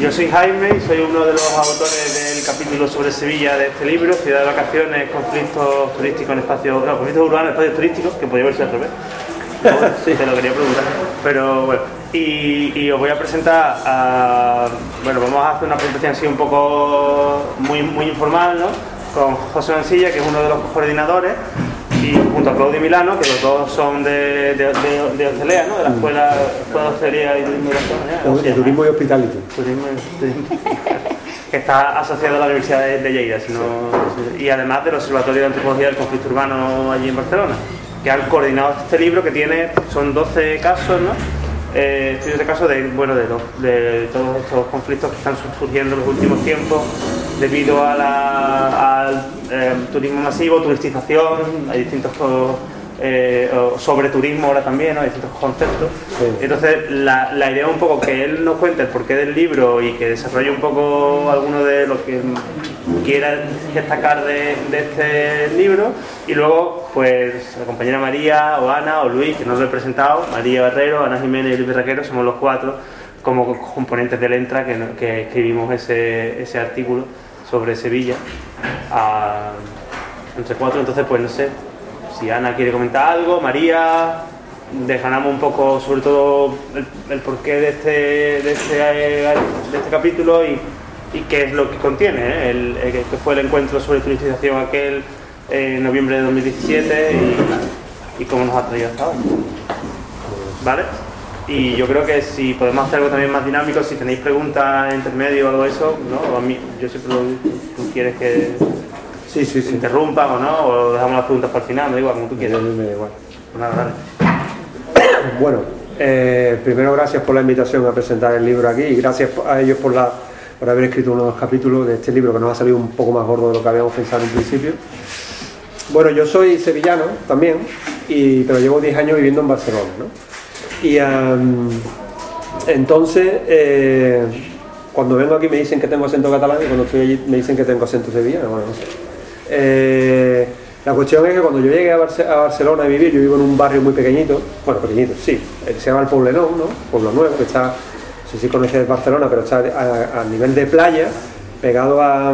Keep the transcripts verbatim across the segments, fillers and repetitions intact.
Yo soy Jaime y soy uno de los autores del capítulo sobre Sevilla de este libro, Ciudad de Vacaciones, conflictos turísticos en espacios, no, conflictos urbanos en espacios turísticos, que podría verse al revés. Bueno, sí, te lo quería preguntar. Pero bueno, y, y os voy a presentar a, bueno, vamos a hacer una presentación así un poco muy, muy informal, ¿no? Con José Mansilla, que es uno de los coordinadores, y junto a Claudio Milano, que los dos son de, de, de, de hostelería, ¿no? De la escuela, escuela de hostelería y turismo y de turismo y hospitality. Turismo y turismo. Que está asociado a la Universidad de, de Lleida, sino, sí. Y además del Observatorio de Antropología del Conflicto Urbano allí en Barcelona, que han coordinado este libro que tiene, son doce casos, ¿no? Eh, estudios de casos de, bueno, de, los, de todos estos conflictos que están surgiendo en los últimos tiempos debido a la, al eh, turismo masivo, turistización, hay distintos eh, sobre turismo ahora también, ¿no? Hay distintos conceptos. Sí. Entonces la, la idea es un poco que él nos cuente el porqué del libro y que desarrolle un poco alguno de lo que quiera destacar de, de este libro, y luego pues la compañera María o Ana o Luis, que no lo he presentado, María Barrero, Ana Jiménez y Luis Berraquero, somos los cuatro como componentes del Entra que, que escribimos ese, ese artículo sobre Sevilla a, entre cuatro. Entonces pues no sé si Ana quiere comentar algo, María, desgranamos un poco sobre todo el, el porqué de este, de este, de este capítulo y, y qué es lo que contiene, ¿eh? el, el, que fue el encuentro sobre turistización aquel en noviembre de dos mil diecisiete y, y cómo nos ha traído hasta ahora. ¿Vale? Y yo creo que si podemos hacer algo también más dinámico, si tenéis preguntas intermedio o algo de eso, ¿no? O a mí, yo siempre lo, tú quieres que sí, sí, sí. interrumpan o no, o dejamos las preguntas para el final, me da igual, como tú quieras. Me da igual. Pues nada, dale. Bueno, eh, primero gracias por la invitación a presentar el libro aquí y gracias a ellos por, la, por haber escrito unos capítulos de este libro que nos ha salido un poco más gordo de lo que habíamos pensado en principio. Bueno, yo soy sevillano también, y, pero llevo diez años viviendo en Barcelona, ¿no? Y um, entonces, eh, cuando vengo aquí me dicen que tengo acento catalán y cuando estoy allí me dicen que tengo acento sevillano. Bueno, no sé. Eh, la cuestión es que cuando yo llegué a, Barce a Barcelona a vivir, yo vivo en un barrio muy pequeñito, bueno, pequeñito, sí, se llama el Poblenou, ¿no? Pueblo Nuevo, que está, no sé si conoces Barcelona, pero está a, a nivel de playa, pegado a,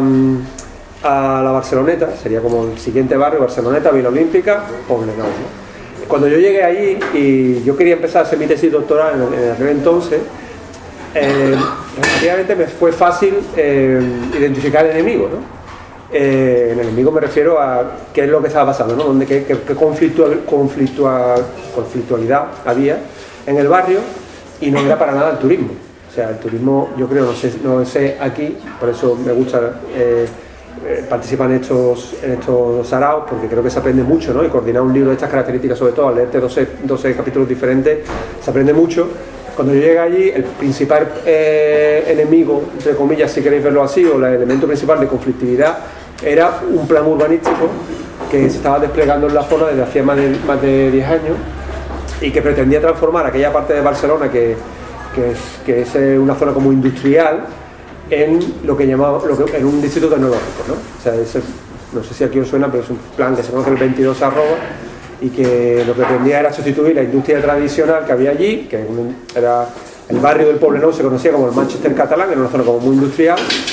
a la Barceloneta, sería como el siguiente barrio, Barceloneta, Vila Olímpica, Poblenou, ¿no? Cuando yo llegué allí y yo quería empezar a hacer mi tesis doctoral en, en aquel entonces, eh, relativamente me fue fácil eh, identificar el enemigo, ¿no? Eh, el enemigo me refiero a qué es lo que estaba pasando, ¿no? Donde, qué, qué, qué conflictual, conflictual, conflictualidad había en el barrio, y no era para nada el turismo. O sea, el turismo, yo creo, no sé, no sé aquí, por eso me gusta eh, eh, participar en estos, en estos saraos, porque creo que se aprende mucho, ¿no? Y coordinar un libro de estas características, sobre todo al leerte doce, doce capítulos diferentes, se aprende mucho. Cuando yo llegué allí, el principal eh, enemigo, entre comillas, si queréis verlo así, o el elemento principal de conflictividad, era un plan urbanístico que se estaba desplegando en la zona desde hacía más de, más de diez años y que pretendía transformar aquella parte de Barcelona que, que, es, que es una zona como industrial en lo que llamamos lo que, en un distrito tecnológico, ¿no? O sea, ese, no sé si aquí os suena, pero es un plan que se conoce el veintidós arroba y que lo que pretendía era sustituir la industria tradicional que había allí, que era el barrio del Poblenou, se conocía como el Manchester catalán, era una zona como muy industrial,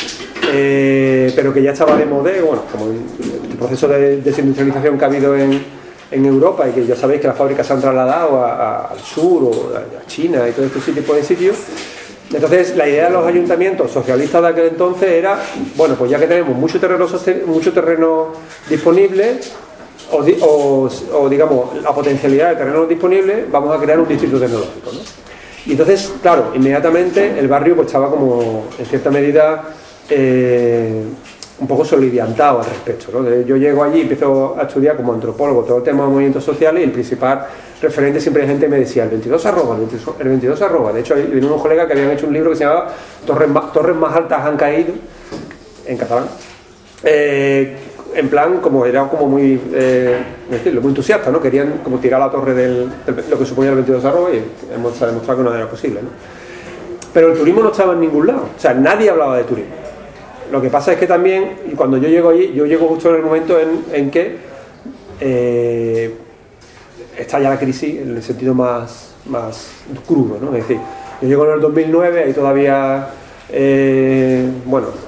eh, pero que ya estaba de moda, bueno, como el proceso de desindustrialización que ha habido en, en Europa, y que ya sabéis que las fábricas se han trasladado a, a, al sur o a, a China y todo este tipo de sitios. Entonces la idea de los ayuntamientos socialistas de aquel entonces era, bueno, pues ya que tenemos mucho terreno, mucho terreno disponible, O, o, o digamos la potencialidad de terreno disponible, vamos a crear un distrito tecnológico, ¿no? Y entonces, claro, inmediatamente el barrio pues estaba como en cierta medida eh, un poco soliviantado al respecto, ¿no? Yo llego allí y empiezo a estudiar como antropólogo todo el tema de movimientos sociales, y el principal referente siempre hay gente que me decía el veintidós arroba, el veintidós arroba. De hecho, hay unos colegas que habían hecho un libro que se llamaba Torres más, Torres más altas han caído, en catalán, eh, en plan, como era como muy, eh, decirlo, muy entusiasta, ¿no? Querían como tirar la torre del, del lo que suponía el veintidós arroba, y hemos demostrado que no era posible, ¿no? Pero el turismo no estaba en ningún lado, o sea, nadie hablaba de turismo. Lo que pasa es que también, y cuando yo llego allí, yo llego justo en el momento en, en que eh, está ya la crisis en el sentido más, más crudo, ¿no? Es decir, yo llego en el dos mil nueve, ahí todavía... Eh,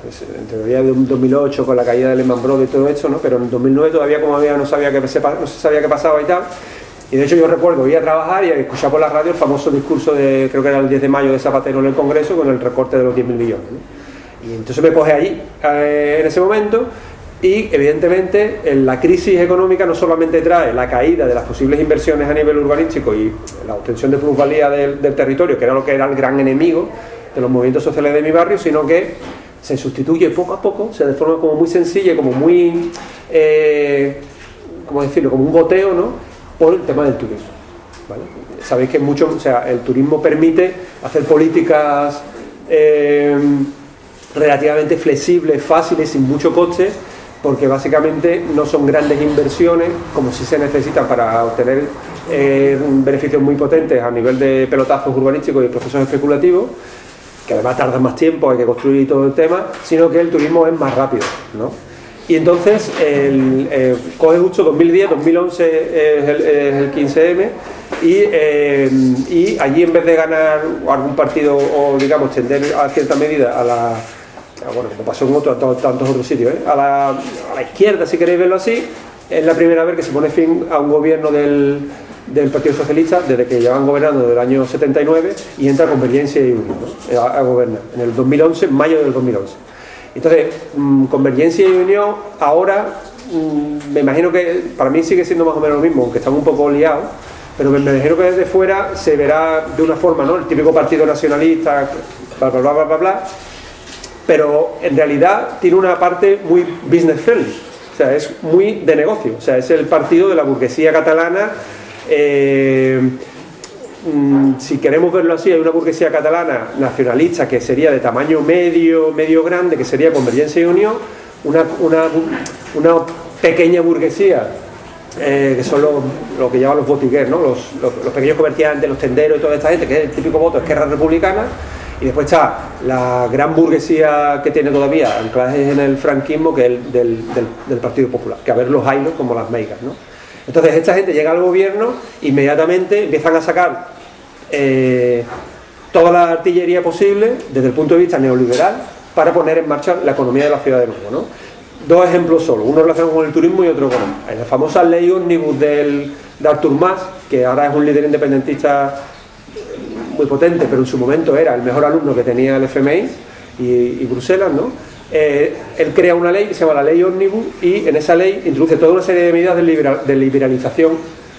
pues, en teoría de dos mil ocho con la caída de Lehman Brothers y todo esto, ¿no? Pero en dos mil nueve todavía como había no sabía que se, no se sabía qué pasaba y tal. Y de hecho yo recuerdo ir a trabajar y escuchar por la radio el famoso discurso de, creo que era el diez de mayo de Zapatero en el Congreso, con el recorte de los diez mil millones, ¿no? Y entonces me coge allí eh, en ese momento. Y evidentemente la crisis económica no solamente trae la caída de las posibles inversiones a nivel urbanístico y la obtención de plusvalía del, del territorio, que era lo que era el gran enemigo de los movimientos sociales de mi barrio, sino que se sustituye poco a poco, o sea, de forma como muy sencilla, como muy, eh, ¿cómo decirlo?, como un goteo, ¿no?, por el tema del turismo, ¿vale? Sabéis que mucho, o sea, el turismo permite hacer políticas eh, relativamente flexibles, fáciles, sin mucho coste, porque básicamente no son grandes inversiones como si se necesitan para obtener eh, beneficios muy potentes a nivel de pelotazos urbanísticos y procesos especulativos, que además tardan más tiempo, hay que construir todo el tema, sino que el turismo es más rápido, ¿no? Y entonces el, eh, coge justo dos mil diez, dos mil once es el, es el quince eme y, eh, y allí en vez de ganar algún partido o digamos tender a cierta medida a la... bueno, como pasó en otro, tantos otros sitios, ¿eh? a, la, a la izquierda, si queréis verlo así, es la primera vez que se pone fin a un gobierno del, del Partido Socialista desde que llevan gobernando desde el año setenta y nueve y entra Convergencia y Unió, ¿no?, a, a gobernar en el dos mil once, mayo del dos mil once. Entonces, mmm, Convergencia y Unión ahora, mmm, me imagino que para mí sigue siendo más o menos lo mismo, aunque estamos un poco liados, pero me imagino que desde fuera se verá de una forma, ¿no?, el típico partido nacionalista, bla, bla, bla, bla, bla, bla, pero en realidad tiene una parte muy business friendly, o sea, es muy de negocio, o sea, es el partido de la burguesía catalana. Eh, si queremos verlo así, hay una burguesía catalana nacionalista que sería de tamaño medio, medio grande, que sería Convergencia y Unión, una, una, una pequeña burguesía, eh, que son los, lo que llaman los botiguers, ¿no?, los, los, los pequeños comerciantes, los tenderos y toda esta gente, que es el típico voto Esquerra Republicana. Y después está la gran burguesía que tiene todavía anclajes en el franquismo, que es el del, del, del Partido Popular, que a ver los haylos como las meigas, ¿no? Entonces esta gente llega al gobierno, inmediatamente empiezan a sacar eh, toda la artillería posible desde el punto de vista neoliberal para poner en marcha la economía de la ciudad de nuevo, ¿no? Dos ejemplos solo, uno relacionado con el turismo y otro con la famosa ley ómnibus del, de Artur Mas, que ahora es un líder independentista muy potente, pero en su momento era el mejor alumno que tenía el F M I y, y Bruselas, ¿no? Eh, él crea una ley que se llama la ley ómnibus y en esa ley introduce toda una serie de medidas de, liberal, de liberalización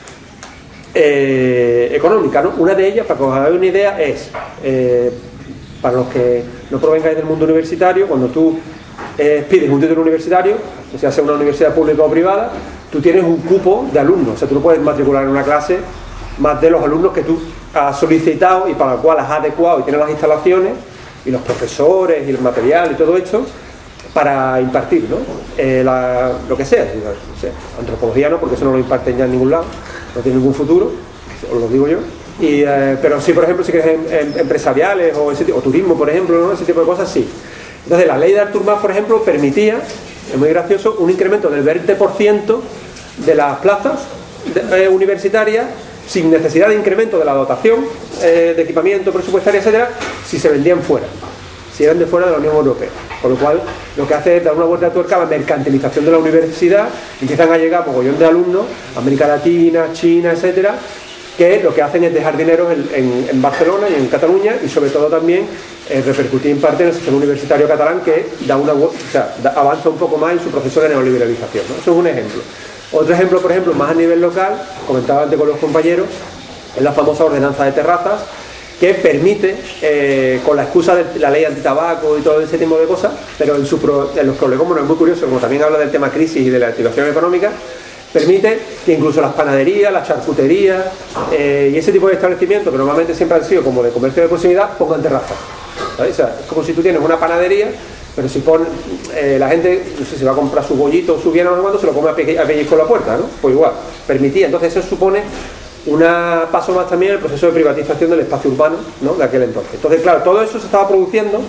eh, económica, ¿no? Una de ellas, para que os hagáis una idea, es eh, para los que no provengáis del mundo universitario, cuando tú eh, pides un título universitario, ya sea una universidad pública o privada, tú tienes un cupo de alumnos, o sea, tú no puedes matricular en una clase más de los alumnos que tú has solicitado y para el cual has adecuado y tienes las instalaciones y los profesores y el material y todo esto para impartir, ¿no? Eh, la, lo que sea, no sé, antropología no, porque eso no lo imparten ya en ningún lado, no tiene ningún futuro, os lo digo yo, y, eh, pero sí, por ejemplo, si quieres em, em, empresariales o, ese, o turismo, por ejemplo, ¿no?, ese tipo de cosas, sí. Entonces la ley de Artur Mas, por ejemplo, permitía, es muy gracioso, un incremento del veinte por ciento de las plazas de, eh, universitarias sin necesidad de incremento de la dotación eh, de equipamiento presupuestario, etcétera, si se vendían fuera, si eran de fuera de la Unión Europea. Con lo cual, lo que hace es dar una vuelta de tuerca a la mercantilización de la universidad, empiezan a llegar mogollón de alumnos, América Latina, China, etcétera, que lo que hacen es dejar dinero en, en, en Barcelona y en Cataluña y sobre todo también eh, repercutir en parte en el sistema universitario catalán, que da una, o sea, da, avanza un poco más en su proceso de neoliberalización, ¿no? Eso es un ejemplo. Otro ejemplo, por ejemplo, más a nivel local, comentaba antes con los compañeros, es la famosa ordenanza de terrazas, que permite, eh, con la excusa de la ley antitabaco y todo ese tipo de cosas, pero en, su pro, en los prolegómenos es muy curioso, como también habla del tema crisis y de la activación económica, permite que incluso las panaderías, las charcuterías eh, y ese tipo de establecimientos, que normalmente siempre han sido como de comercio de proximidad, pongan terrazas, ¿sabes? O sea, es como si tú tienes una panadería, pero si pone, eh, la gente, no sé si va a comprar su bollito o su bien o no cuando, se lo come a pellizco en la puerta, ¿no? Pues igual, permitía. Entonces eso supone un paso más también en el proceso de privatización del espacio urbano, ¿no?, de aquel entonces. Entonces, claro, todo eso se estaba produciendo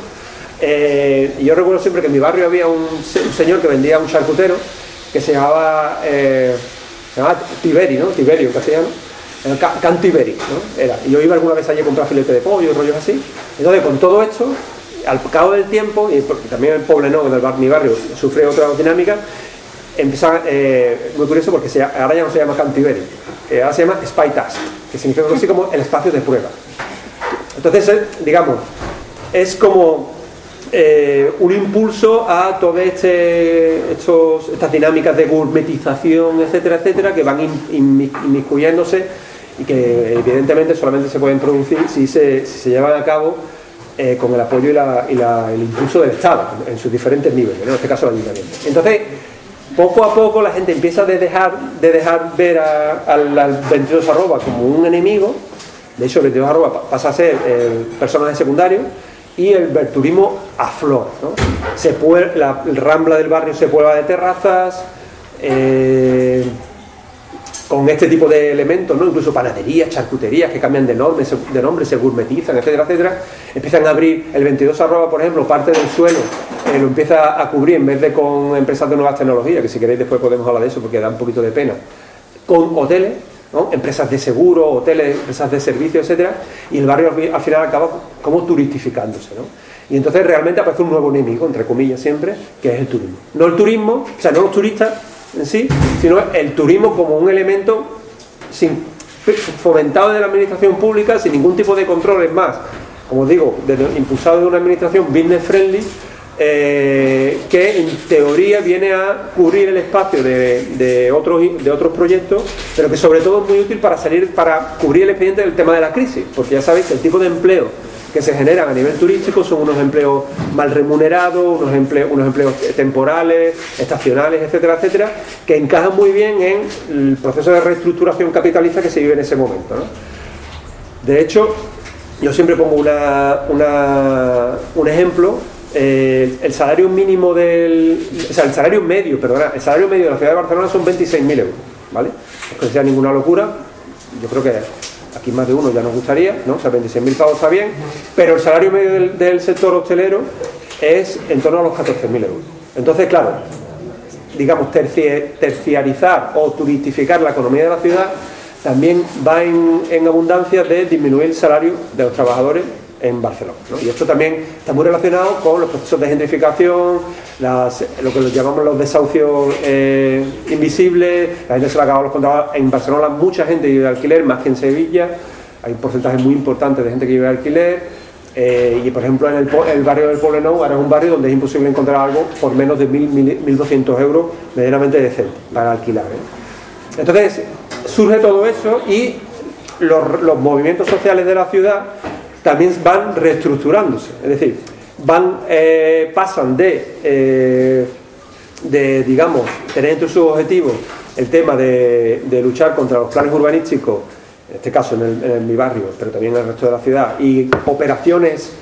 eh, y yo recuerdo siempre que en mi barrio había un, un señor que vendía un charcutero que se llamaba, eh, se llamaba Tiberi, ¿no? Tiberio en castellano, el Can Tiberi, ¿no? Era. Y yo iba alguna vez allí a comprar filete de pollo y rollos así. Entonces, con todo esto, al cabo del tiempo, y porque también el Poblenou, del bar, mi barrio, sufre otra dinámica, empieza, eh, muy curioso porque se, ahora ya no se llama Cantiverio, eh, ahora se llama Spy Task, que significa algo así como el espacio de prueba. Entonces, eh, digamos, es como eh, un impulso a todas este, estos, estas dinámicas de gourmetización, etcétera, etcétera, que van inmiscuyéndose y que evidentemente solamente se pueden producir si se, si se llevan a cabo eh, con el apoyo y, la, y la, el impulso del Estado en sus diferentes niveles, ¿no? En este caso el ayuntamiento. Entonces, poco a poco la gente empieza de dejar, de dejar ver a, al, al veintidós arroba como un enemigo. De hecho, el veintidós arroba pasa a ser el personaje secundario y el verturismo aflora, ¿no? Se puede, la rambla del barrio se puebla de terrazas, eh, con este tipo de elementos, ¿no? Incluso panaderías, charcuterías que cambian de nombre, se, de nombre, se gourmetizan, etcétera, etcétera. Empiezan a abrir el veintidós arroba, por ejemplo, parte del suelo, eh, lo empieza a cubrir en vez de con empresas de nuevas tecnologías, que si queréis después podemos hablar de eso porque da un poquito de pena, con hoteles, ¿no? Empresas de seguro, hoteles, empresas de servicios, etcétera, y el barrio al final acaba como turistificándose, ¿no? Y entonces realmente aparece un nuevo enemigo, entre comillas siempre, que es el turismo. No el turismo, o sea, no los turistas en sí, sino el turismo como un elemento sin, fomentado de la administración pública, sin ningún tipo de control. Es más, como digo, de, impulsado de una administración business friendly, eh, que en teoría viene a cubrir el espacio de, de, otros, de otros proyectos, pero que sobre todo es muy útil para salir, para cubrir el expediente del tema de la crisis, porque ya sabéis que el tipo de empleo que se generan a nivel turístico son unos empleos mal remunerados, unos empleos, unos empleos temporales, estacionales, etcétera, etcétera, que encajan muy bien en el proceso de reestructuración capitalista que se vive en ese momento, ¿no? De hecho, yo siempre pongo una, una, un ejemplo, eh, el salario mínimo del, o sea, el salario medio, perdona, el salario medio de la ciudad de Barcelona son veintiséis mil euros, ¿vale? No es que sea ninguna locura, yo creo que aquí más de uno ya nos gustaría, ¿no? O sea, veintiséis mil pavos está bien, pero el salario medio del, del sector hostelero es en torno a los catorce mil euros. Entonces, claro, digamos, terci- terciarizar o turistificar la economía de la ciudad también va en, en abundancia de disminuir el salario de los trabajadores en Barcelona, ¿no? Y esto también está muy relacionado con los procesos de gentrificación, las, lo que llamamos los desahucios eh, invisibles. La gente se le acaba los contratos. En Barcelona mucha gente vive de alquiler, más que en Sevilla. Hay un porcentaje muy importante de gente que vive de alquiler. Eh, y por ejemplo en el, el barrio del Poblenou ahora es un barrio donde es imposible encontrar algo por menos de mil doscientos euros medianamente decente para alquilar, ¿eh? Entonces surge todo eso y los, los movimientos sociales de la ciudad también van reestructurándose, es decir, van eh, pasan de, eh, de, digamos, tener entre sus objetivos el tema de, de luchar contra los planes urbanísticos, en este caso en, el, en mi barrio, pero también en el resto de la ciudad, y operaciones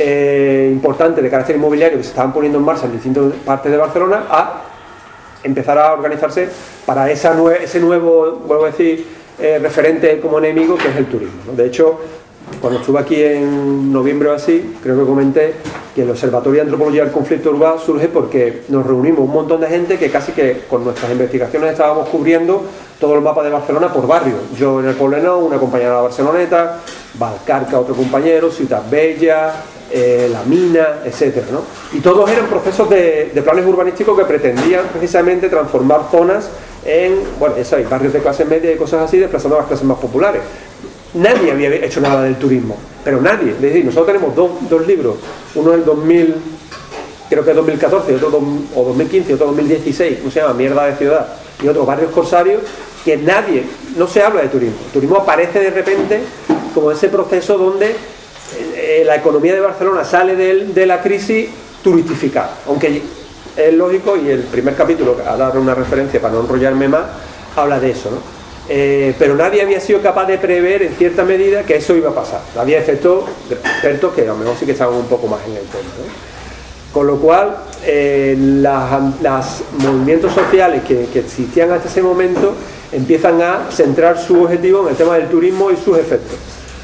eh, importantes de carácter inmobiliario que se estaban poniendo en marcha en distintas partes de Barcelona, a empezar a organizarse para esa nue ese nuevo, vuelvo a decir, eh, referente como enemigo, que es el turismo, ¿no? De hecho, cuando estuve aquí en noviembre o así, creo que comenté que el Observatorio de Antropología del Conflicto Urbano surge porque nos reunimos un montón de gente que casi que con nuestras investigaciones estábamos cubriendo todo el mapa de Barcelona por barrio. Yo en el Poblenou, una compañera de la Barceloneta, Valcarca, otro compañero, Ciutat Bella, eh, La Mina, etcétera, ¿no? Y todos eran procesos de, de planes urbanísticos que pretendían precisamente transformar zonas en, bueno, ya sabéis, barrios de clase media y cosas así, desplazando a las clases más populares. Nadie había hecho nada del turismo, pero nadie. Es decir, nosotros tenemos dos, dos libros, uno del dos mil, creo que es dos mil catorce, otro dos, o dos mil quince, otro dos mil dieciséis, ¿cómo se llama? Mierda de ciudad, y otros barrios corsarios, que nadie, no se habla de turismo. El turismo aparece de repente como ese proceso donde eh, la economía de Barcelona sale de, de la crisis turistificada, aunque es lógico, y el primer capítulo, a dar una referencia para no enrollarme más, habla de eso, ¿no? Eh, pero nadie había sido capaz de prever en cierta medida que eso iba a pasar. Había excepto expertos que a lo mejor sí que estaban un poco más en el tema, ¿no? Con lo cual, eh, los movimientos sociales que, que existían hasta ese momento empiezan a centrar su objetivo en el tema del turismo y sus efectos.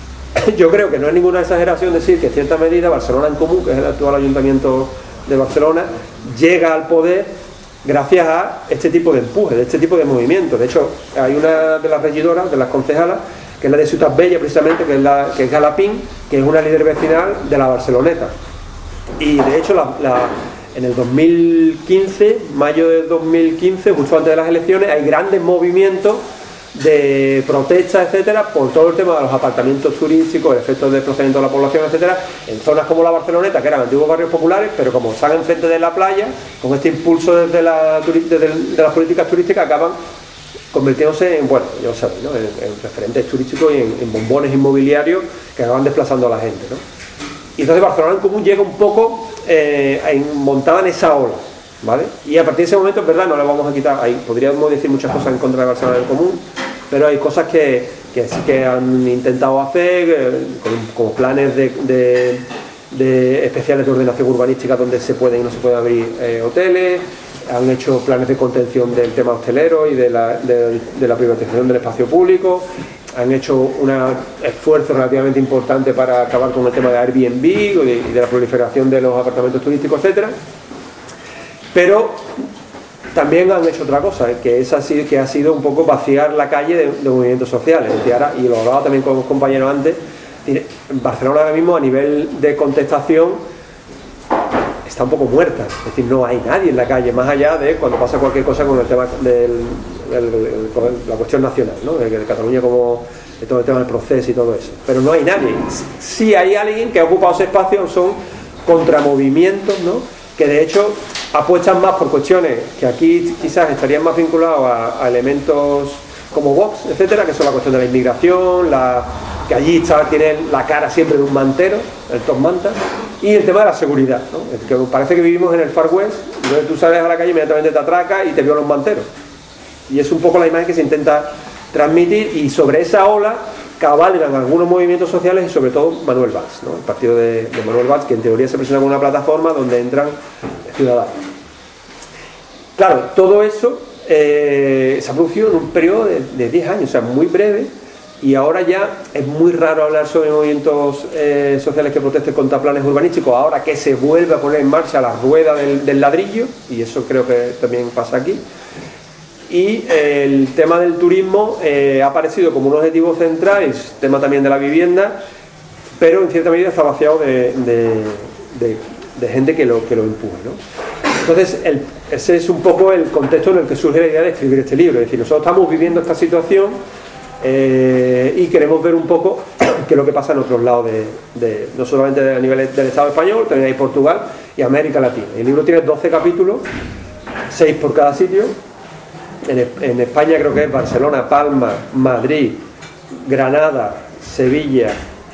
Yo creo que no es ninguna exageración decir que en cierta medida Barcelona en Comú, que es el actual ayuntamiento de Barcelona, llega al poder gracias a este tipo de empuje, de este tipo de movimientos. De hecho, hay una de las regidoras, de las concejalas, que es la de Ciutat Bella precisamente, que es, la, que es Galapín, que es una líder vecinal de la Barceloneta. Y de hecho, la, la, en el dos mil quince, mayo del dos mil quince, justo antes de las elecciones, hay grandes movimientos de protestas, etcétera, por todo el tema de los apartamentos turísticos, el efecto de desplazamiento de la población, etcétera, en zonas como la Barceloneta, que eran antiguos barrios populares, pero como están enfrente de la playa, con este impulso desde, la, desde de las políticas turísticas, acaban convirtiéndose en, bueno, ya lo sabéis, ¿no? en, en referentes turísticos y en, en bombones inmobiliarios que acaban desplazando a la gente, ¿no? Y entonces Barcelona en Común llega un poco eh, en, montada en esa ola, ¿vale? Y a partir de ese momento, es verdad, no le vamos a quitar, ahí podríamos decir muchas cosas en contra de Barcelona en Común, pero hay cosas que, que sí que han intentado hacer, eh, con, como planes de, de, de especiales de ordenación urbanística donde se pueden y no se pueden abrir eh, hoteles, han hecho planes de contención del tema hostelero y de la, de, de la privatización del espacio público, han hecho un esfuerzo relativamente importante para acabar con el tema de Airbnb y de, y de la proliferación de los apartamentos turísticos, etcétera. Pero también han hecho otra cosa, que, es así, que ha sido un poco vaciar la calle de, de movimientos sociales. Es decir, ahora, y lo hablaba también con los compañeros antes, en Barcelona ahora mismo a nivel de contestación está un poco muerta, es decir, no hay nadie en la calle, más allá de cuando pasa cualquier cosa con el tema de la cuestión nacional, ¿no? de, de Cataluña, como de todo el tema del proceso y todo eso, pero no hay nadie. Sí hay alguien que ha ocupado ese espacio, son contramovimientos, ¿no? que de hecho apuestan más por cuestiones que aquí quizás estarían más vinculados a, a elementos como Vox, etcétera, que son la cuestión de la inmigración, la, que allí está, tienen la cara siempre de un mantero, el top manta, y el tema de la seguridad, ¿no? Que parece que vivimos en el Far West, donde tú sales a la calle, inmediatamente te atraca y te viola un mantero. Y es un poco la imagen que se intenta transmitir, y sobre esa ola cabalgan algunos movimientos sociales y sobre todo Manuel Valls, ¿no? El partido de, de Manuel Valls, que en teoría se presenta como una plataforma donde entran ciudadanos. Claro, todo eso eh, se ha producido en un periodo de, de diez años, o sea, muy breve, y ahora ya es muy raro hablar sobre movimientos eh, sociales que protesten contra planes urbanísticos, ahora que se vuelve a poner en marcha la rueda del, del ladrillo, y eso creo que también pasa aquí. Y eh, el tema del turismo eh, ha aparecido como un objetivo central, el tema también de la vivienda, pero en cierta medida está vaciado de, de, de, de gente que lo, que lo empuja, ¿no? Entonces, el, ese es un poco el contexto en el que surge la idea de escribir este libro. Es decir, nosotros estamos viviendo esta situación eh, y queremos ver un poco qué es lo que pasa en otros lados, de, de, no solamente a nivel del Estado español, también hay Portugal y América Latina. El libro tiene doce capítulos, seis por cada sitio. En, en España creo que es Barcelona, Palma, Madrid, Granada, Sevilla.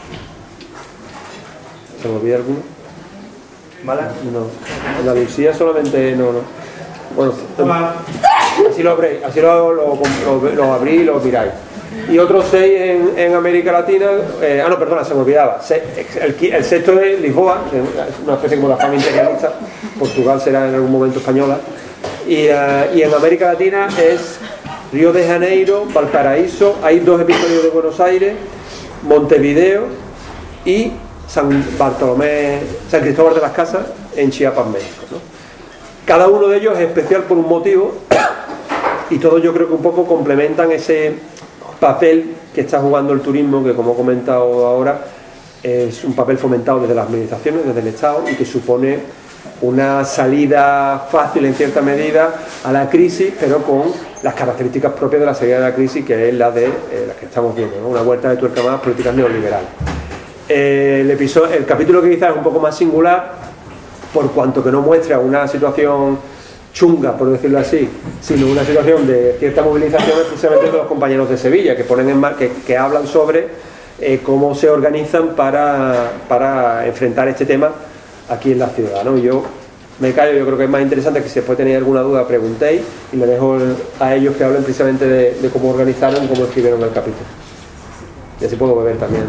¿Se me olvida alguno? ¿Málaga? No. Andalucía solamente no, no. Bueno, así lo abrí, así lo, lo, lo, lo abrí y lo miráis. Y otros seis en, en América Latina. Eh, ah, no, perdona, se me olvidaba. Se, el, el sexto es Lisboa, es una especie como la fama imperialista. Portugal será en algún momento española. Y, uh, y en América Latina es Río de Janeiro, Valparaíso, hay dos episodios de Buenos Aires, Montevideo y San Bartolomé, San Cristóbal de las Casas en Chiapas, México, ¿no? Cada uno de ellos es especial por un motivo y todos yo creo que un poco complementan ese papel que está jugando el turismo, que como he comentado ahora es un papel fomentado desde las administraciones, desde el Estado, y que supone una salida fácil en cierta medida a la crisis, pero con las características propias de la salida de la crisis, que es la de eh, la que estamos viendo, ¿no? Una vuelta de tuerca más, políticas neoliberales. Eh, el, episodio, el capítulo que quizás es un poco más singular, por cuanto que no muestra una situación chunga, por decirlo así, sino una situación de cierta movilización, especialmente de los compañeros de Sevilla, que ponen en mar, que, que hablan sobre eh, cómo se organizan para, para enfrentar este tema aquí en la ciudad, ¿no? Yo me callo, yo creo que es más interesante que si después tenéis alguna duda preguntéis, y le dejo a ellos que hablen precisamente de, de cómo organizaron y cómo escribieron el capítulo. Y así puedo beber también.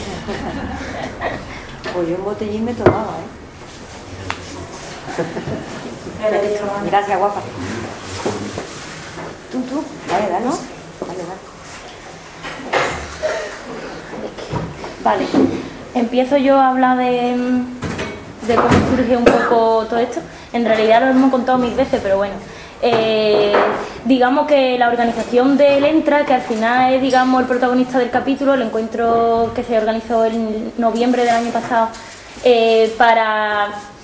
Pues yo un botellín me tomaba, ¿eh? Gracias, guapa. Tú, tú, dale, dale, ¿no? Dale, dale. Vale, empiezo yo a hablar de, de cómo surge un poco todo esto. En realidad lo hemos contado mil veces, pero bueno. Eh, digamos que la organización del Entra, que al final es, digamos, el protagonista del capítulo, el encuentro que se organizó en noviembre del año pasado, eh, para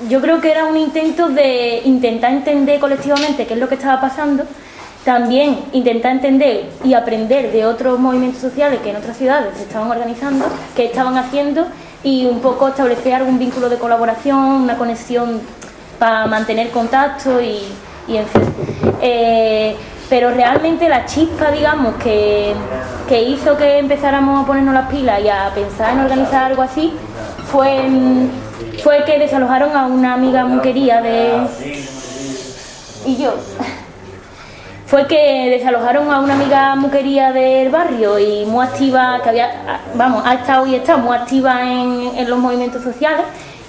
yo creo que era un intento de intentar entender colectivamente qué es lo que estaba pasando, también intentar entender y aprender de otros movimientos sociales que en otras ciudades se estaban organizando, qué estaban haciendo, y un poco establecer algún vínculo de colaboración, una conexión para mantener contacto y, y en fin. Eh, pero realmente la chispa, digamos, que, que hizo que empezáramos a ponernos las pilas y a pensar en organizar algo así, fue, fue que desalojaron a una amiga muy querida de... y yo... fue que desalojaron a una amiga muy querida del barrio y muy activa, que había, vamos, ha estado y está muy activa en, en los movimientos sociales,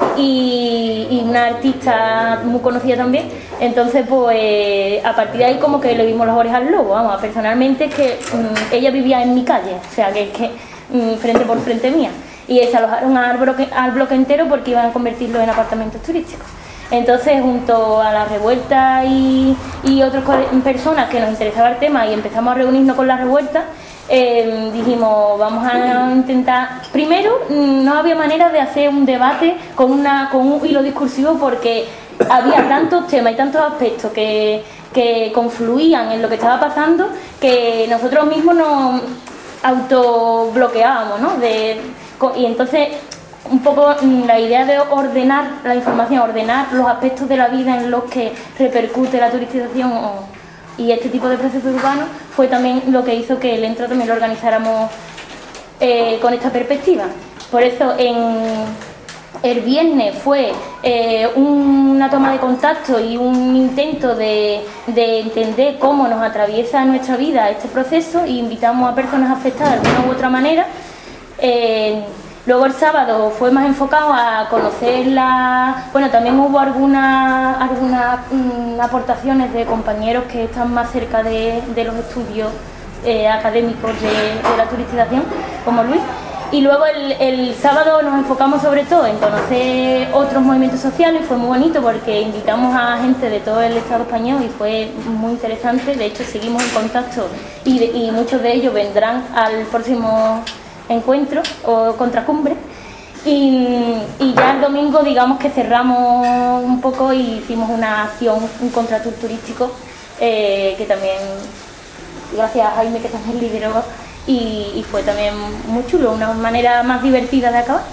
y, y una artista muy conocida también. Entonces, pues a partir de ahí como que le vimos las orejas al lobo. Vamos, personalmente es que mmm, ella vivía en mi calle, o sea, que es que mmm, frente por frente mía, y desalojaron al bloque, al bloque entero porque iban a convertirlo en apartamentos turísticos. Entonces, junto a la revuelta y, y otras personas que nos interesaba el tema, y empezamos a reunirnos con la revuelta, eh, dijimos, vamos a intentar... Primero, no había manera de hacer un debate con, una, con un hilo discursivo, porque había tantos temas y tantos aspectos que, que confluían en lo que estaba pasando, que nosotros mismos nos autobloqueábamos, ¿no? De, y entonces... un poco la idea de ordenar la información, ordenar los aspectos de la vida en los que repercute la turistización o, y este tipo de procesos urbanos, fue también lo que hizo que el Entro también lo organizáramos eh, con esta perspectiva. Por eso en el viernes fue eh, una toma de contacto y un intento de, de entender cómo nos atraviesa nuestra vida este proceso, y invitamos a personas afectadas de una u otra manera. Eh, Luego el sábado fue más enfocado a conocer la... Bueno, también hubo algunas algunas mm, aportaciones de compañeros que están más cerca de, de los estudios eh, académicos de, de la turistización, como Luis. Y luego el, el sábado nos enfocamos sobre todo en conocer otros movimientos sociales. Fue muy bonito porque invitamos a gente de todo el Estado español y fue muy interesante. De hecho, seguimos en contacto y, de, y muchos de ellos vendrán al próximo encuentro o contracumbre, y, y ya el domingo digamos que cerramos un poco y hicimos una acción, un contratour turístico eh, que también gracias a Jaime, que también lideró, y, y fue también muy chulo, una manera más divertida de acabar.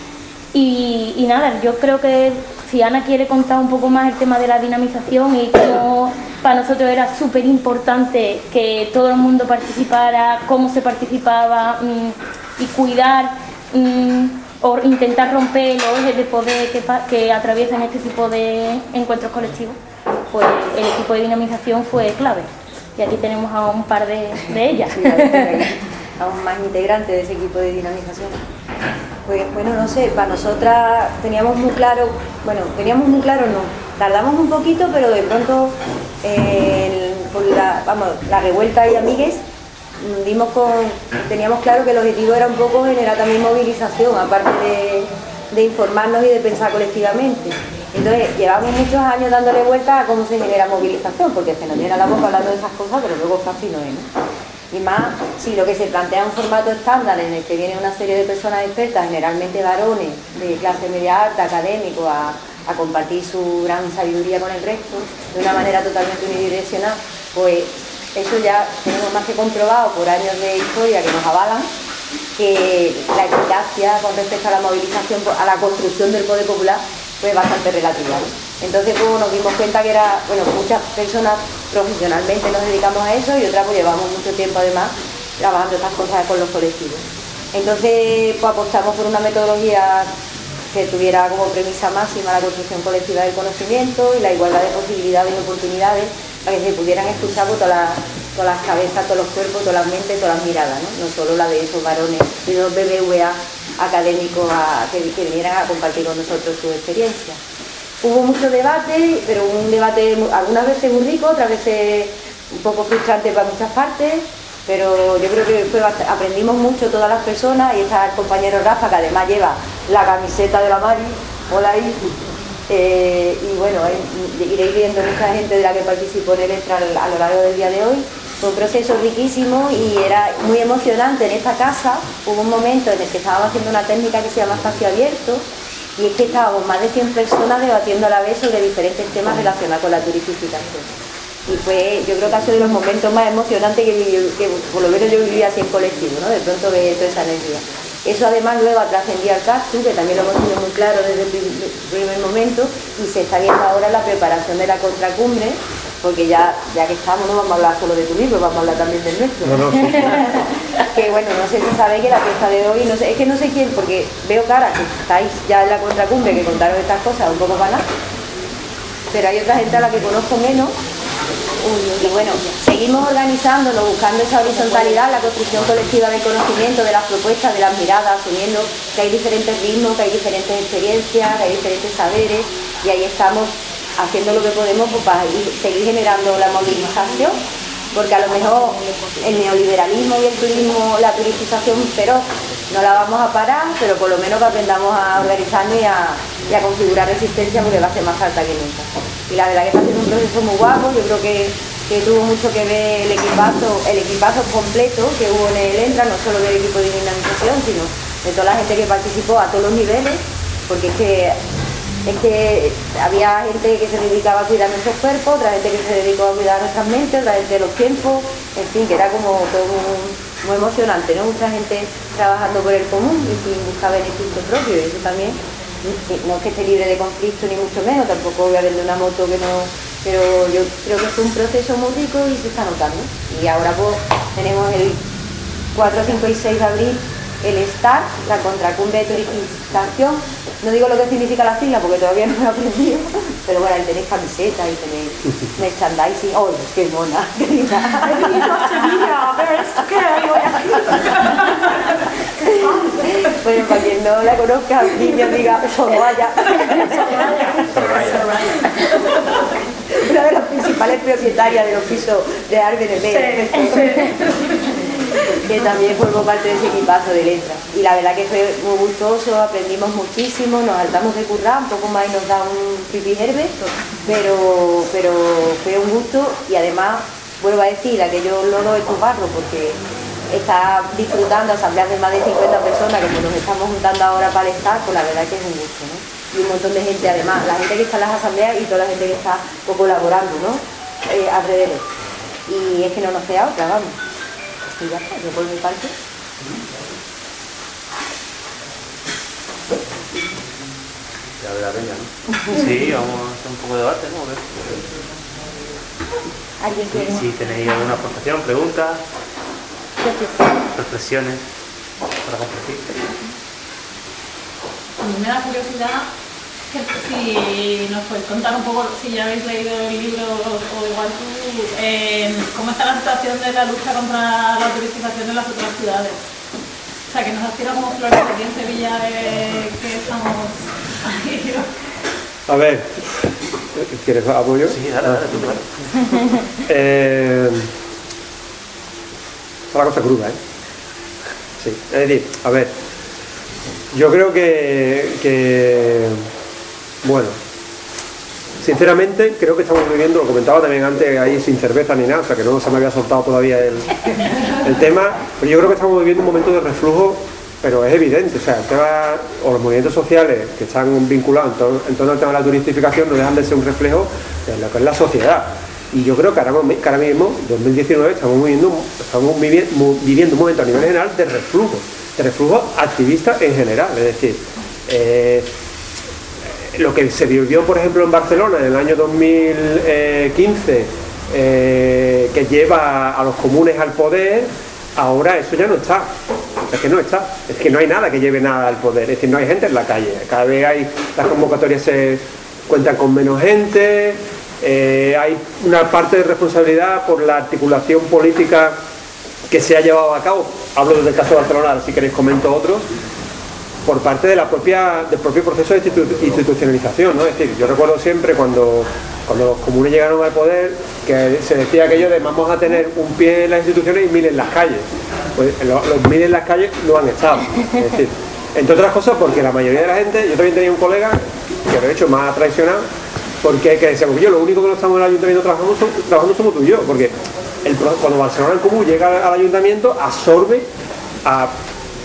Y, y nada, yo creo que si Ana quiere contar un poco más el tema de la dinamización y cómo para nosotros era súper importante que todo el mundo participara, cómo se participaba, mmm, y cuidar mmm, o intentar romper los ejes de poder que, que atraviesan este tipo de encuentros colectivos, pues el equipo de dinamización fue clave. Y aquí tenemos a un par de, de ellas. Sí, a un más integrante de ese equipo de dinamización. Pues bueno, no sé, para nosotras teníamos muy claro, bueno, teníamos muy claro, no, tardamos un poquito, pero de pronto, eh, por la, vamos, la revuelta y amigues, dimos con, teníamos claro que el objetivo era un poco generar también movilización, aparte de, de informarnos y de pensar colectivamente. Entonces, llevamos muchos años dándole vuelta a cómo se genera movilización, porque se nos llena la boca hablando de esas cosas, pero luego fácil no es, ¿no? Y más, si lo que se plantea es un formato estándar en el que viene una serie de personas expertas, generalmente varones de clase media alta, académicos, a, a compartir su gran sabiduría con el resto, de una manera totalmente unidireccional, pues eso ya tenemos más que comprobado por años de historia que nos avalan, que la eficacia con respecto a la movilización, a la construcción del poder popular, fue bastante relativa, ¿no? Entonces pues, nos dimos cuenta que era, bueno, muchas personas profesionalmente nos dedicamos a eso y otras pues llevamos mucho tiempo además trabajando estas cosas con los colectivos. Entonces pues apostamos por una metodología que tuviera como premisa máxima la construcción colectiva del conocimiento y la igualdad de posibilidades y oportunidades para que se pudieran escuchar por todas las, todas las cabezas, todos los cuerpos, todas las mentes, todas las miradas, ¿no? No solo la de esos varones, de los B B V A académicos a, que, que vinieran a compartir con nosotros su experiencia. Hubo mucho debate, pero un debate algunas veces muy rico, otras veces un poco frustrante para muchas partes, pero yo creo que fue bastante, aprendimos mucho todas las personas, y está el compañero Rafa, que además lleva la camiseta de la Mari, hola ahí, eh, y bueno, iréis viendo mucha gente de la que participó en el Extra a lo largo del día de hoy. Fue un proceso riquísimo y era muy emocionante. En esta casa hubo un momento en el que estábamos haciendo una técnica que se llama espacio abierto, y es que estábamos más de cien personas debatiendo a la vez sobre diferentes temas relacionados con la turistificación. Y fue, yo creo que ha sido de los momentos más emocionantes que, viví, que por lo menos yo viví así en colectivo, ¿no? De pronto ver toda esa energía. Eso además luego ha trascendido al Cactus, que también lo hemos tenido muy claro desde el primer momento, y se está viendo ahora la preparación de la contracumbre, porque ya, ya que estamos no vamos a hablar solo de tu libro, vamos a hablar también del nuestro. No, no. Que bueno, no sé si sabéis que la fiesta de hoy, no sé, es que no sé quién, porque veo caras que estáis ya en la contracumbre, que contaron estas cosas un poco banal, pero hay otra gente a la que conozco menos. Y bueno, seguimos organizándonos, buscando esa horizontalidad, la construcción colectiva del conocimiento, de las propuestas, de las miradas, asumiendo que hay diferentes ritmos, que hay diferentes experiencias, que hay diferentes saberes, y ahí estamos haciendo lo que podemos pues, para ir, seguir generando la movilización, porque a lo mejor el neoliberalismo y el turismo, la turistización feroz, no la vamos a parar, pero por lo menos que aprendamos a organizarnos y a, y a configurar resistencia, porque va a ser más falta que nunca. Y la verdad que está haciendo un proceso muy guapo, yo creo que, que tuvo mucho que ver el equipazo, el equipazo completo que hubo en el Entra, no solo del equipo de dinamización, sino de toda la gente que participó a todos los niveles, porque es que, es que había gente que se dedicaba a cuidar nuestros cuerpos, otra gente que se dedicó a cuidar nuestras mentes, otra gente de los tiempos, en fin, que era como todo muy, muy emocionante, ¿no? Mucha gente trabajando por el común y sin buscar beneficio propio, y eso también. No es que esté libre de conflicto ni mucho menos, tampoco voy a vender una moto que no, pero yo creo que es un proceso muy rico y se está notando. Y ahora pues tenemos el cuatro, cinco y seis de abril el STAR, la contracumbre de turistificación. No digo lo que significa la sigla porque todavía no lo he aprendido, pero bueno, ahí tenéis camisetas y tenéis merchandising. ¡Oh, qué mona! Sevilla, a ver, ¿qué hay hoy aquí? Bueno, para quien no la conozca, niños diga Soraya. Una de las principales propietarias de los pisos de Arben B. Que también formó parte de ese equipazo de letras. Y la verdad que fue muy gustoso, aprendimos muchísimo, nos hartamos de currar, un poco más y nos da un pipi herbe, pero, pero fue un gusto y además, vuelvo a decir, aquello lodo es tu barro, porque está disfrutando asambleas de más de cincuenta personas, como nos estamos juntando ahora para el estar, pues la verdad que es un gusto, ¿no? Y un montón de gente además, la gente que está en las asambleas y toda la gente que está pues, colaborando, ¿no? Eh, alrededor. Y es que no nos queda otra, vamos. Y ya está, yo por mi parte. Ya de la peña, ¿no? Sí, vamos a hacer un poco de debate, ¿no? A ver. ¿Alguien quiere? Si tenéis alguna aportación, preguntas, reflexiones para compartir. A mí me da curiosidad que si nos puedes contar un poco, si ya habéis leído el libro o igual tú, eh, cómo está la situación de la lucha contra la turistización en las otras ciudades. O sea, que nos has tirado como flores aquí en Sevilla de que estamos ahí. A ver, ¿quieres apoyo? Sí, dale, dale, tú, claro. eh, Está la cosa cruda, ¿eh? Sí, es decir, a ver, yo creo que, que bueno, sinceramente creo que estamos viviendo, lo comentaba también antes ahí sin cerveza ni nada, o sea que no se me había soltado todavía el, el tema, pero yo creo que estamos viviendo un momento de reflujo, pero es evidente, o sea, el tema, o los movimientos sociales que están vinculados en torno, en torno al tema de la turistificación no dejan de ser un reflejo de lo que es la sociedad. Y yo creo que ahora, que ahora mismo, dos mil diecinueve, estamos viviendo, estamos viviendo, viviendo un momento a nivel general de reflujo, de reflujo activista en general, es decir, eh, lo que se vivió, por ejemplo, en Barcelona en el año dos mil quince, eh, que lleva a los comunes al poder, ahora eso ya no está. Es que no está, es que no hay nada que lleve nada al poder, es decir, no hay gente en la calle, cada vez hay, las convocatorias se cuentan con menos gente, eh, hay una parte de responsabilidad por la articulación política que se ha llevado a cabo, hablo desde el caso de Barcelona, si queréis comento otros, por parte de la propia, del propio proceso de institu- institucionalización, ¿no? Es decir, yo recuerdo siempre cuando, cuando los comunes llegaron al poder que se decía aquello de vamos a tener un pie en las instituciones y mil en las calles. Pues los, los mil en las calles no han estado. Es decir, entre otras cosas porque la mayoría de la gente, yo también tenía un colega que de hecho más traicionado, porque que decía, yo lo único que no estamos en el ayuntamiento trabajando, trabajando somos tú y yo, porque el, cuando Barcelona en Común llega al ayuntamiento absorbe a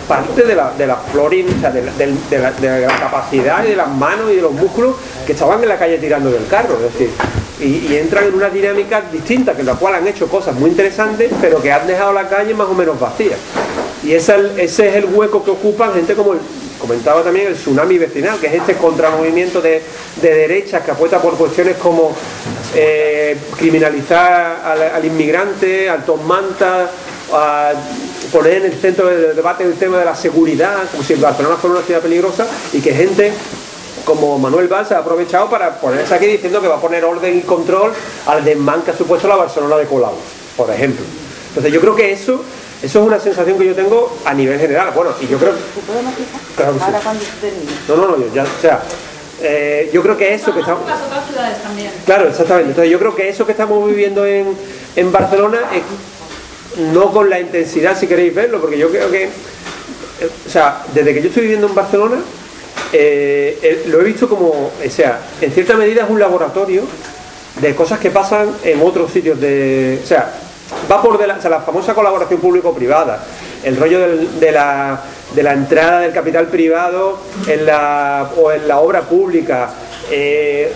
parte de la, de la florin, o sea, de la, de, de, la, de la capacidad y de las manos y de los músculos que estaban en la calle tirando del carro, es decir, y, y entran en una dinámica distinta, que en la cual han hecho cosas muy interesantes, pero que han dejado la calle más o menos vacía. Y ese, ese es el hueco que ocupan gente como el, comentaba también, el tsunami vecinal, que es este contramovimiento de, de derechas que apuesta por cuestiones como eh, criminalizar al, al inmigrante, al top manta, a poner en el centro del debate el tema de la seguridad, como si Barcelona fuera una ciudad peligrosa, y que gente como Manuel Valls se ha aprovechado para ponerse aquí diciendo que va a poner orden y control al desmán que ha supuesto la Barcelona de Colau, por ejemplo. Entonces yo creo que eso eso es una sensación que yo tengo a nivel general. Bueno, y yo creo... ¿Puedo matizar? Claro que sí. Ahora cuando termine. No, no, no, ya, o sea, eh, yo creo que eso que estamos... las otras ciudades también. Claro, exactamente. Entonces yo creo que eso que estamos viviendo en, en Barcelona es no con la intensidad, si queréis verlo, porque yo creo que, eh, o sea, desde que yo estoy viviendo en Barcelona, eh, eh, lo he visto como, o sea, en cierta medida es un laboratorio de cosas que pasan en otros sitios de, o sea, va por de la, o sea, la famosa colaboración público-privada, el rollo del, de, la, de la entrada del capital privado en la, o en la obra pública, eh,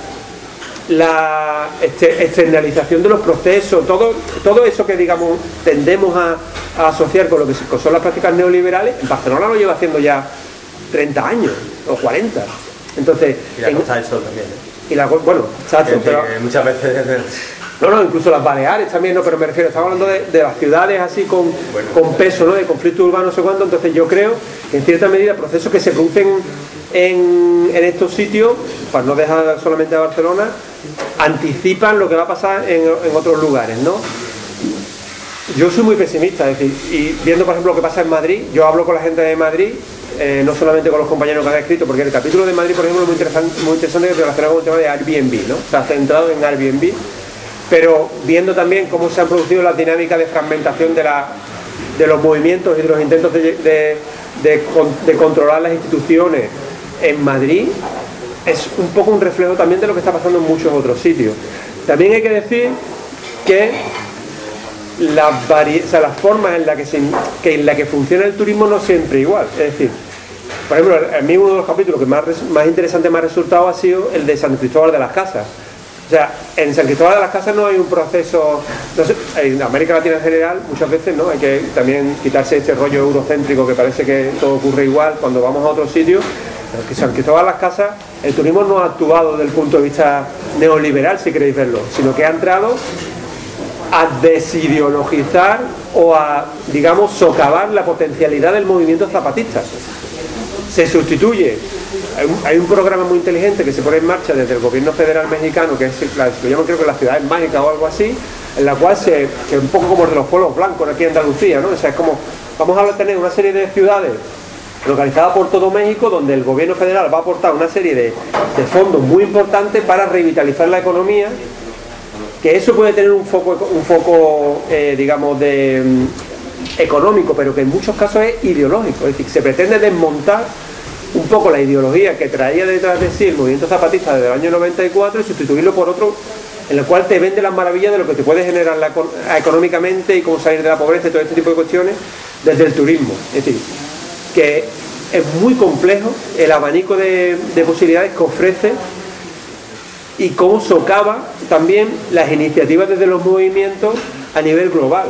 la este, externalización de los procesos, todo, todo eso que digamos tendemos a, a asociar con lo que son las prácticas neoliberales, en Barcelona lo lleva haciendo ya treinta años o cuarenta. Entonces, y la Costa del Sol también, ¿eh? Y la, bueno, exacto, pero muchas veces... No, no, incluso las Baleares también, no, pero me refiero, estamos hablando de, de las ciudades así con, bueno, con peso, ¿no? De conflicto urbano, no sé cuánto. Entonces yo creo que en cierta medida procesos que se producen en, en estos sitios, para no dejar solamente a Barcelona, anticipan lo que va a pasar en, en otros lugares, ¿no? Yo soy muy pesimista, es decir, y viendo por ejemplo lo que pasa en Madrid, yo hablo con la gente de Madrid, eh, no solamente con los compañeros que han escrito, porque el capítulo de Madrid, por ejemplo, es muy interesante, muy interesante relacionado con el tema de Airbnb, ¿no? Se ha centrado en Airbnb, pero viendo también cómo se han producido las dinámicas de fragmentación de, la, de los movimientos y de los intentos de, de, de, de controlar las instituciones en Madrid, es un poco un reflejo también de lo que está pasando en muchos otros sitios. También hay que decir que las, vari o sea, las formas en la que, se, que en la que funciona el turismo no siempre igual. Es decir, por ejemplo, a mí uno de los capítulos que más, más interesante me ha resultado ha sido el de San Cristóbal de las Casas. O sea, en San Cristóbal de las Casas no hay un proceso, no sé, en América Latina en general muchas veces no hay que también quitarse este rollo eurocéntrico que parece que todo ocurre igual cuando vamos a otros sitios, pero que San Cristóbal de las Casas el turismo no ha actuado desde el punto de vista neoliberal, si queréis verlo, sino que ha entrado a desideologizar o a, digamos, socavar la potencialidad del movimiento zapatista. Se sustituye, hay un, hay un programa muy inteligente que se pone en marcha desde el gobierno federal mexicano, que es, lo llaman creo que las ciudades mágicas o algo así, en la cual se, que es un poco como el de los pueblos blancos aquí en Andalucía, ¿no? O sea, es como, vamos a tener una serie de ciudades localizadas por todo México, donde el gobierno federal va a aportar una serie de, de fondos muy importantes para revitalizar la economía, que eso puede tener un foco, un foco eh, digamos, de um, económico, pero que en muchos casos es ideológico, es decir, se pretende desmontar un poco la ideología que traía detrás de sí el movimiento zapatista desde el año noventa y cuatro y sustituirlo por otro en el cual te vende las maravillas de lo que te puede generar la, económicamente y cómo salir de la pobreza y todo este tipo de cuestiones desde el turismo. Es decir, que es muy complejo el abanico de, de posibilidades que ofrece y cómo socava también las iniciativas desde los movimientos a nivel global.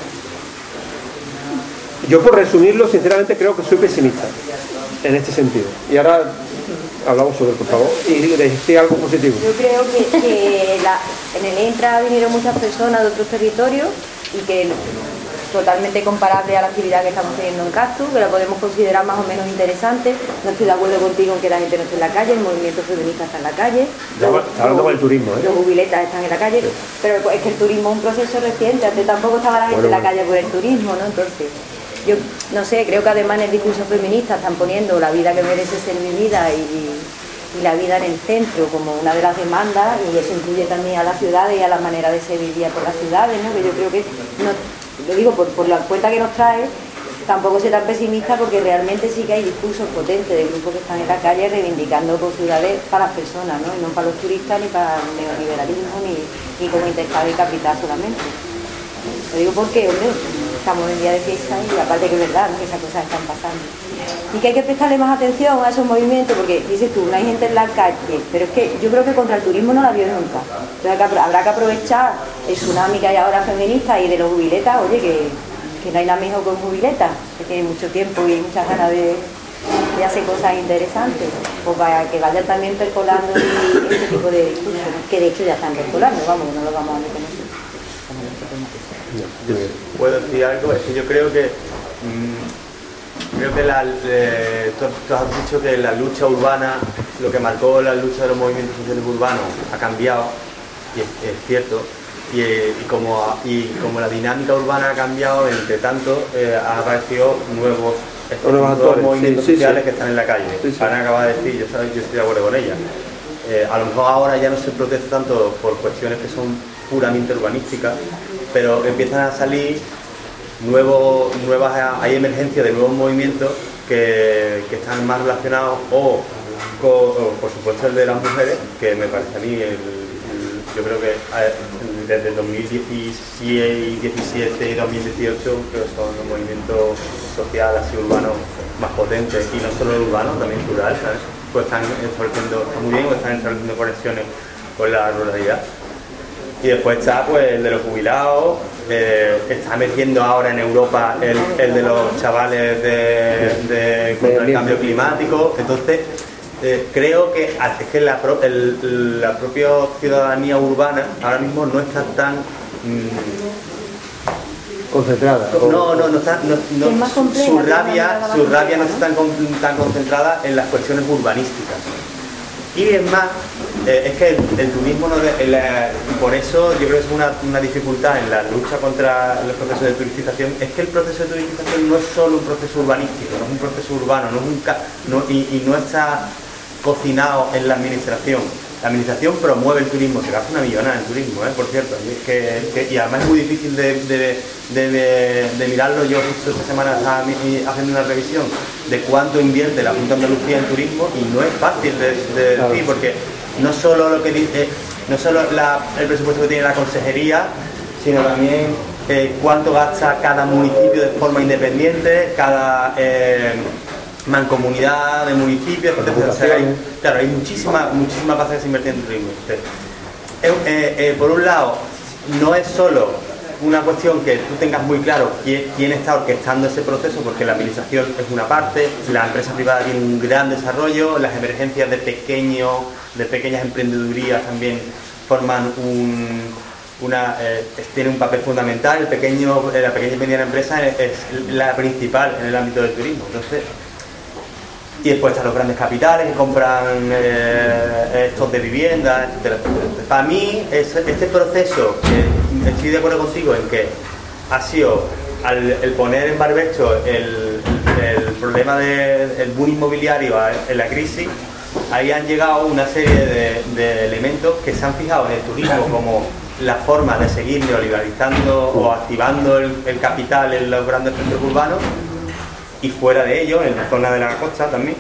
Yo, por resumirlo, sinceramente creo que soy pesimista en este sentido. Y ahora hablamos sobre, por favor, y decir algo positivo. Yo creo que, que la, en el ENTRA vinieron muchas personas de otros territorios y que totalmente comparable a la actividad que estamos teniendo en Cactus, que la podemos considerar más o menos interesante. No estoy de acuerdo contigo en que la gente no esté en la calle, el movimiento feminista está en la calle. Los, está hablando con el turismo, ¿eh? Los jubiletas están en la calle, sí. Pero es que el turismo es un proceso reciente, antes tampoco estaba la gente bueno, en la calle por el turismo, ¿no? Entonces, yo no sé, creo que además en el discurso feminista están poniendo la vida que merece ser vivida y, y la vida en el centro como una de las demandas, y eso incluye también a las ciudades y a la manera de ser vivida por las ciudades, ¿no? Que yo creo que no, lo digo por, por la cuenta que nos trae, tampoco soy tan pesimista porque realmente sí que hay discursos potentes de grupos que están en la calle reivindicando por ciudades para las personas, ¿no? Y no para los turistas, ni para el neoliberalismo, ni, ni como intercambio de capital solamente. Lo digo porque, hombre, estamos en día de fiesta y aparte que es verdad, ¿no?, que esas cosas están pasando. Y que hay que prestarle más atención a esos movimientos, porque dices tú, no hay gente en la calle, pero es que yo creo que contra el turismo no la vio nunca. Entonces habrá que aprovechar el tsunami que hay ahora feminista y de los jubiletas, oye, que, que no hay nada mejor con jubiletas, que tienen mucho tiempo y muchas ganas de, de hacer cosas interesantes, pues para que vayan también percolando y este tipo de discursos, ¿no?, que de hecho ya están percolando, vamos, no lo vamos a meter nosotros. ¿Puedo decir algo? Es que yo creo que mmm, creo que la, eh, tú, tú has dicho que la lucha urbana, lo que marcó la lucha de los movimientos sociales urbanos ha cambiado, y es, es cierto, y, y, como, y como la dinámica urbana ha cambiado, entre tanto eh, han aparecido nuevos, estos nuevos movimientos sí, sí, sociales sí. que están en la calle. Sí, sí. Han acabado de decir, yo, ¿sabes? Yo estoy de acuerdo con ella. Eh, a lo mejor ahora ya no se protesta tanto por cuestiones que son puramente urbanísticas, pero empiezan a salir nuevos, nuevas, hay emergencia de nuevos movimientos que, que están más relacionados o, con, o por supuesto el de las mujeres, que me parece a mí, el, el, yo creo que desde dos mil diecisiete y dos mil dieciocho creo que son los movimientos sociales y urbanos más potentes, y no solo urbanos, también rural, ¿sabes? Pues están estableciendo, está muy bien, o están estableciendo conexiones con la ruralidad. Y después está pues el de los jubilados, eh, está metiendo ahora en Europa el, el de los chavales de, de contra el cambio climático. Entonces eh, creo que es que la, pro, el, la propia ciudadanía urbana ahora mismo no está tan mmm, concentrada. No, no, no está, no, no, su rabia, su rabia no está tan, tan concentrada en las cuestiones urbanísticas. Y es más, eh, es que el, el turismo, no de, el, eh, por eso yo creo que es una, una dificultad en la lucha contra los procesos de turistización, es que el proceso de turistización no es solo un proceso urbanístico, no es un proceso urbano, no es un, no, y, y no está cocinado en la administración. La administración promueve el turismo, se gasta una millonada en turismo, ¿eh? Por cierto, y, es que, que, y además es muy difícil de, de, de, de, de mirarlo. Yo justo esta semana estaba haciendo una revisión de cuánto invierte la Junta de Andalucía en turismo y no es fácil de, de claro. decir, porque no solo lo que dice, no solo la, el presupuesto que tiene la consejería, sino también eh, cuánto gasta cada municipio de forma independiente, cada eh, mancomunidad de municipios, etcétera. O sea, hay, claro, hay muchísima, muchísima pasta que se invierte en turismo. Eh, eh, eh, por un lado, no es solo una cuestión que tú tengas muy claro quién, quién está orquestando ese proceso, porque la administración es una parte, la empresa privada tiene un gran desarrollo, las emergencias de pequeño, de pequeñas emprendedurías también forman un, una, eh, tiene un papel fundamental. El pequeño, la pequeña y mediana empresa es, es la principal en el ámbito del turismo. Entonces, y después están los grandes capitales que compran eh, estos de vivienda, etcétera, etcétera. Para mí, es, este proceso, eh, estoy de acuerdo contigo en que ha sido al, el poner en barbecho el, el problema del boom inmobiliario en la crisis. Ahí han llegado una serie de, de elementos que se han fijado en el turismo como la forma de seguir neoliberalizando o activando el, el capital en los grandes centros urbanos, y fuera de ello, en la zona de la costa también.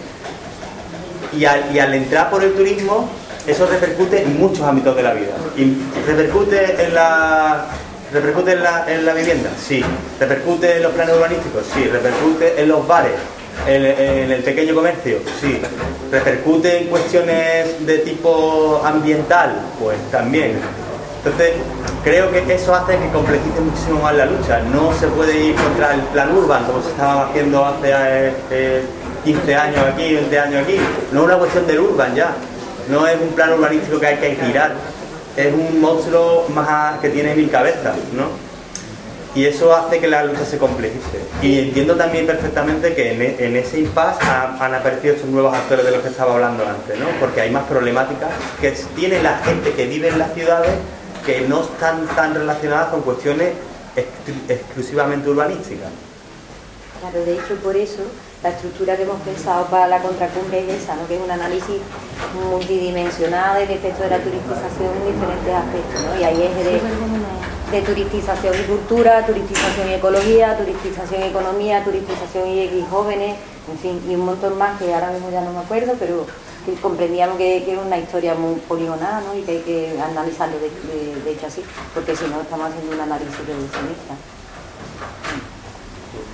Y al, y al entrar por el turismo, eso repercute en muchos ámbitos de la vida. Y repercute en la, repercute en la, en la vivienda, sí. Repercute en los planes urbanísticos, sí. Repercute en los bares, en, en el pequeño comercio, sí. Repercute en cuestiones de tipo ambiental, pues también. Entonces, creo que eso hace que complejice muchísimo más la lucha. No se puede ir contra el plan urban, como se estaba haciendo hace eh, quince años aquí, veinte años aquí. No es una cuestión del urban ya. No es un plan urbanístico que hay que girar. Es un monstruo más que tiene mil cabezas, ¿no? Y eso hace que la lucha se complejice. Y entiendo también perfectamente que en, en ese impasse han, han aparecido estos nuevos actores de los que estaba hablando antes, ¿no? Porque hay más problemáticas que tiene la gente que vive en las ciudades, que no están tan relacionadas con cuestiones exclusivamente urbanísticas. Claro, de hecho por eso la estructura que hemos pensado para la contracumbre es esa, ¿no? Que es un análisis multidimensional del efecto de la turistización en diferentes aspectos, ¿no? Y hay ejes de, de turistización y cultura, turistización y ecología, turistización y economía, turistización y X jóvenes, en fin, y un montón más que ahora mismo ya no me acuerdo, pero que comprendíamos que, que es una historia muy poligonal, ¿no? Y que hay que analizarlo de, de, de hecho así, porque si no estamos haciendo un análisis reduccionista.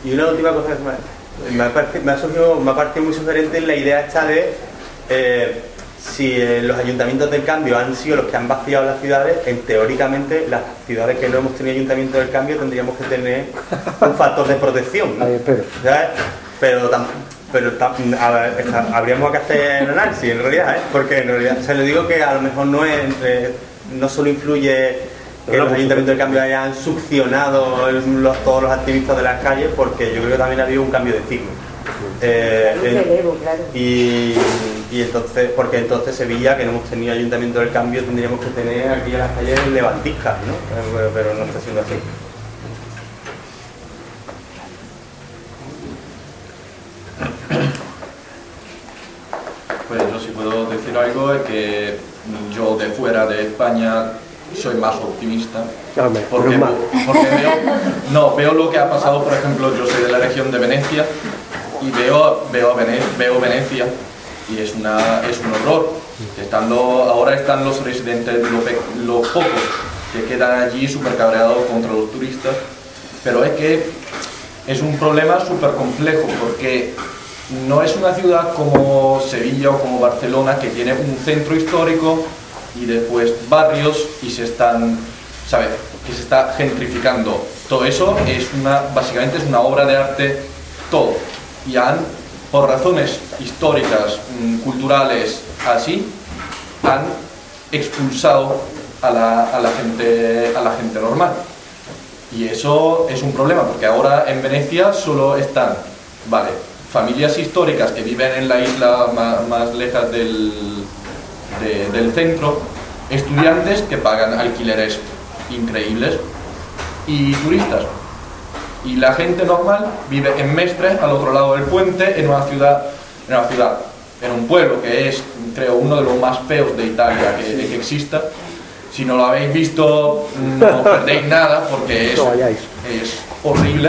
y una última cosa que me, me, ha, parecido, me, ha surgido, me ha parecido muy sugerente la idea esta de eh, si eh, los ayuntamientos del cambio han sido los que han vaciado las ciudades, en teóricamente las ciudades que no hemos tenido ayuntamiento del cambio tendríamos que tener un factor de protección, ¿no? Ahí espero. ¿Sabes? Pero, tam, pero tam, a ver, está, habríamos que hacer el análisis en realidad, ¿eh? Porque en realidad, o sea, le digo que a lo mejor no es, eh, no solo influye que los ayuntamientos del cambio hayan succionado el, los, todos los activistas de las calles, porque yo creo que también ha habido un cambio de ciclo. Eh, relevo, claro. y, y entonces, porque entonces Sevilla, que no hemos tenido ayuntamiento del cambio, tendríamos que tener aquí en las calles levantiscas, ¿no? Pero, pero no está siendo así. Pues yo sí puedo decir algo, es que yo de fuera de España soy más optimista, porque, porque veo, no, veo lo que ha pasado, por ejemplo, yo soy de la región de Venecia y veo, veo, Vene, veo Venecia y es, una, es un horror. Estando, ahora están los residentes, los, los pocos que quedan allí súper cabreados contra los turistas, pero es que es un problema súper complejo porque no es una ciudad como Sevilla o como Barcelona que tiene un centro histórico y después barrios y se están, ¿sabes? Que se está gentrificando. Todo eso es una, básicamente es una obra de arte todo. Y han, por razones históricas, culturales, así, han expulsado a la, a la gente, a la gente normal. Y eso es un problema, porque ahora en Venecia solo están, vale, familias históricas que viven en la isla más, más lejos del, de, del centro, estudiantes que pagan alquileres increíbles y turistas. Y la gente normal vive en Mestre, al otro lado del puente, en una ciudad, en una ciudad, en un pueblo que es, creo, uno de los más feos de Italia que, que exista. Si no lo habéis visto, no perdéis nada porque es, es horrible.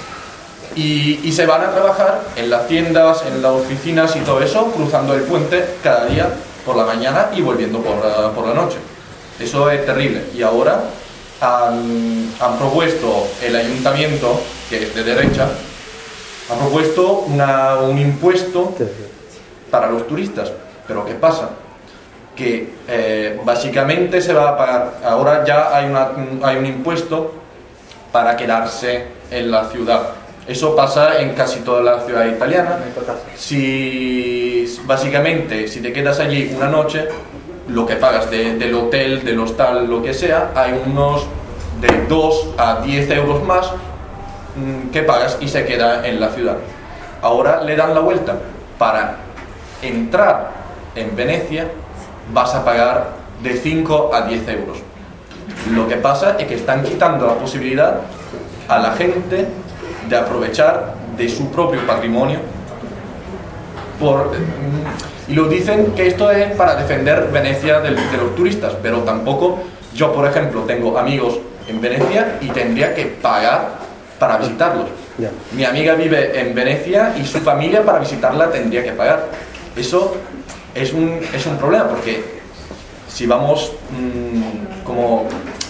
Y, y se van a trabajar en las tiendas, en las oficinas y todo eso, cruzando el puente cada día por la mañana y volviendo por la, por la noche. Eso es terrible. Y ahora han, han propuesto el ayuntamiento, que es de derecha, ha propuesto una, un impuesto para los turistas. Pero ¿qué pasa? Que eh, básicamente se va a pagar, ahora ya hay, una, hay un impuesto para quedarse en la ciudad. Eso pasa en casi toda la ciudad italiana. Si, básicamente, si te quedas allí una noche, lo que pagas de, del hotel, del hostal, lo que sea, hay unos de dos a diez euros más mmm, que pagas y se queda en la ciudad. Ahora le dan la vuelta. Para entrar en Venecia vas a pagar de cinco a diez euros. Lo que pasa es que están quitando la posibilidad a la gente de aprovechar de su propio patrimonio por, y lo dicen que esto es para defender Venecia de, de los turistas, pero tampoco, yo por ejemplo tengo amigos en Venecia y tendría que pagar para visitarlos. Mi amiga vive en Venecia y su familia para visitarla tendría que pagar. Eso es un, es un problema, porque si vamos mmm, como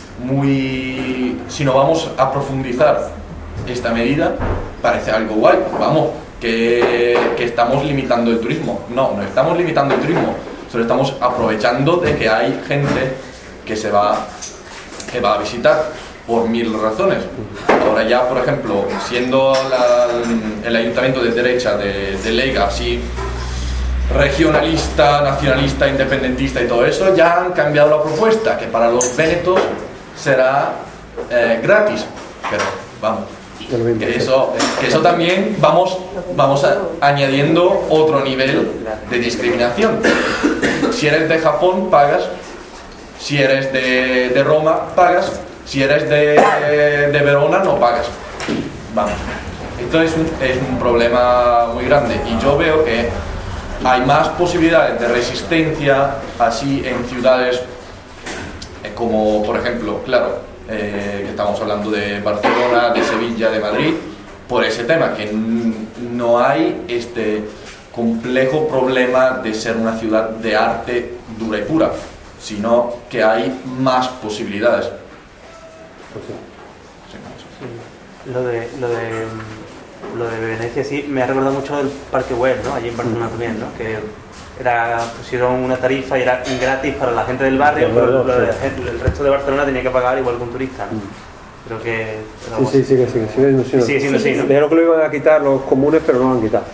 muy, si no vamos a profundizar esta medida, parece algo guay, vamos, que, que estamos limitando el turismo. No, no estamos limitando el turismo, solo estamos aprovechando de que hay gente que se va, que va a visitar por mil razones. Ahora ya, por ejemplo, siendo la, el ayuntamiento de derecha de, de Lega, así regionalista, nacionalista, independentista y todo eso, ya han cambiado la propuesta, que para los vénetos será eh, gratis, pero vamos, que eso, que eso también vamos, vamos a, añadiendo otro nivel de discriminación. Si eres de Japón, pagas; si eres de, de Roma, pagas; si eres de, de, de Verona, no pagas. Vamos, esto es un, es un problema muy grande, y yo veo que hay más posibilidades de resistencia así en ciudades eh, como, por ejemplo, claro, eh, que estamos hablando de Barcelona, de Sevilla, de Madrid, por ese tema, que no hay este complejo problema de ser una ciudad de arte dura y pura, sino que hay más posibilidades. Lo de, lo de lo de Venecia sí, me ha recordado mucho el Parque Güell, ¿no? Allí en Barcelona también, ¿no? Que era, pusieron una tarifa y era gratis para la gente del barrio, pero lo de, el resto de Barcelona tenía que pagar igual que un turista, ¿no? Creo que... Sí, sí, sí, que sí, sigue siendo así, ¿no? Sí, siendo así, ¿no? Dijeron que lo iban a quitar los comunes, pero no lo han quitado.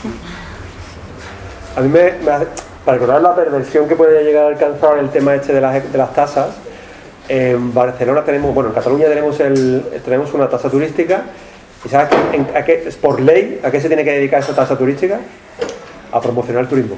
A mí me, me hace, para recordar la perversión que puede llegar a alcanzar el tema este de las, de las tasas, en Barcelona tenemos, bueno, en Cataluña tenemos, el, tenemos una tasa turística, y ¿sabes en, a qué, por ley a qué se tiene que dedicar esa tasa turística? A promocionar el turismo.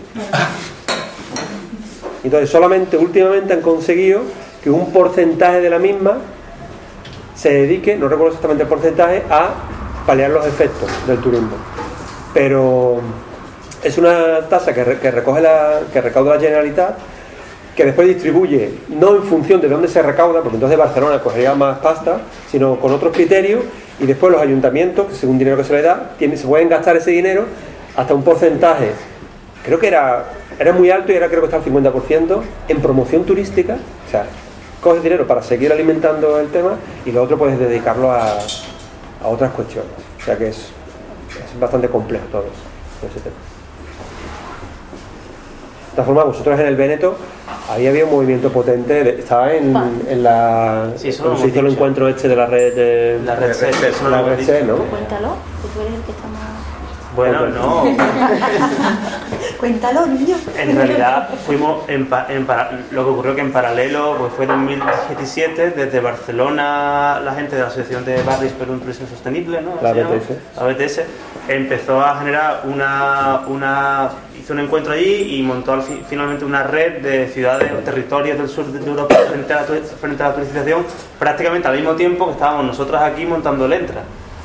Entonces solamente últimamente han conseguido que un porcentaje de la misma se dedique, no recuerdo exactamente el porcentaje, a paliar los efectos del turismo. Pero es una tasa que, re, que recoge la, que recauda la Generalitat, que después distribuye, no en función de dónde se recauda, porque entonces Barcelona cogería más pasta, sino con otros criterios, y después los ayuntamientos, que según dinero que se les da, tienen, se pueden gastar ese dinero hasta un porcentaje, creo que era, era muy alto y ahora creo que está al cincuenta por ciento, en promoción turística. O sea, coges dinero para seguir alimentando el tema y lo otro puedes dedicarlo a, a otras cuestiones. O sea que es, es bastante complejo todo eso, ese tema. De todas formas, vosotros en el Véneto ahí había un movimiento potente, de, estaba en, en la... Sí, eso cuando se hizo el encuentro este de la red de... La red C, eso la red C, ¿no? Cuéntalo, que tú eres el que está más... Bueno, no. Cuéntalo, niño. En realidad fuimos en, pa, en para, lo que ocurrió que en paralelo, pues fue en dos mil diecisiete, desde Barcelona la gente de la Asociación de Barris por un Turismo Sostenible, ¿no? La B T S. La B T S empezó a generar una, una hizo un encuentro allí y montó al fi, finalmente una red de ciudades o territorios del sur de Europa frente a, la, frente a la turistización, prácticamente al mismo tiempo que estábamos nosotros aquí montando el Entra.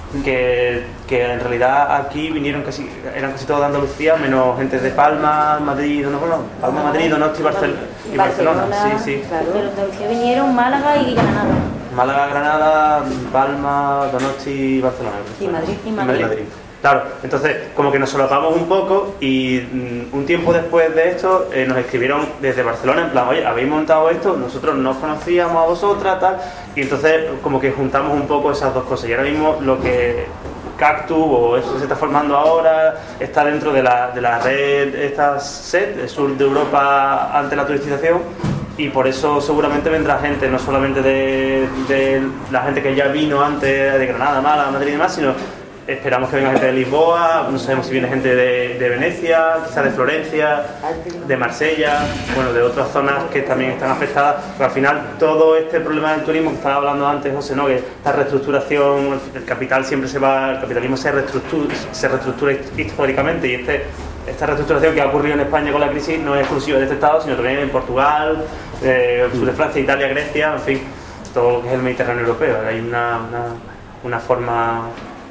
Que, que en realidad aquí vinieron casi, eran casi todos de Andalucía, menos gente de Palma, Madrid, no, bueno, Palma, Madrid, Donosti y, Barcel y Barcelona. Barcelona, sí, sí. claro. De Andalucía vinieron Málaga y Granada. Málaga, Granada, Palma, Donosti y Barcelona. Y Madrid. Y Madrid. Madrid. Claro, entonces como que nos solapamos un poco y mm, un tiempo después de esto eh, nos escribieron desde Barcelona en plan, oye, habéis montado esto, nosotros no os conocíamos a vosotras, tal, y entonces como que juntamos un poco esas dos cosas y ahora mismo lo que Cactus o eso que se está formando ahora está dentro de la, de la red, esta S E T, el Sur de Europa ante la turistización, y por eso seguramente vendrá gente, no solamente de, de la gente que ya vino antes de Granada, Málaga, Madrid y demás, sino esperamos que venga gente de Lisboa, no sabemos si viene gente de, de Venecia, quizás de Florencia, de Marsella, bueno, de otras zonas que también están afectadas, pero al final todo este problema del turismo que estaba hablando antes José, ¿no? Que esta reestructuración, el capital siempre se va, el capitalismo se reestructura, se reestructura históricamente y este, esta reestructuración que ha ocurrido en España con la crisis no es exclusiva de este estado, sino también en Portugal, eh, sur de Francia, Italia, Grecia, en fin, todo lo que es el Mediterráneo europeo, hay una, una, una forma...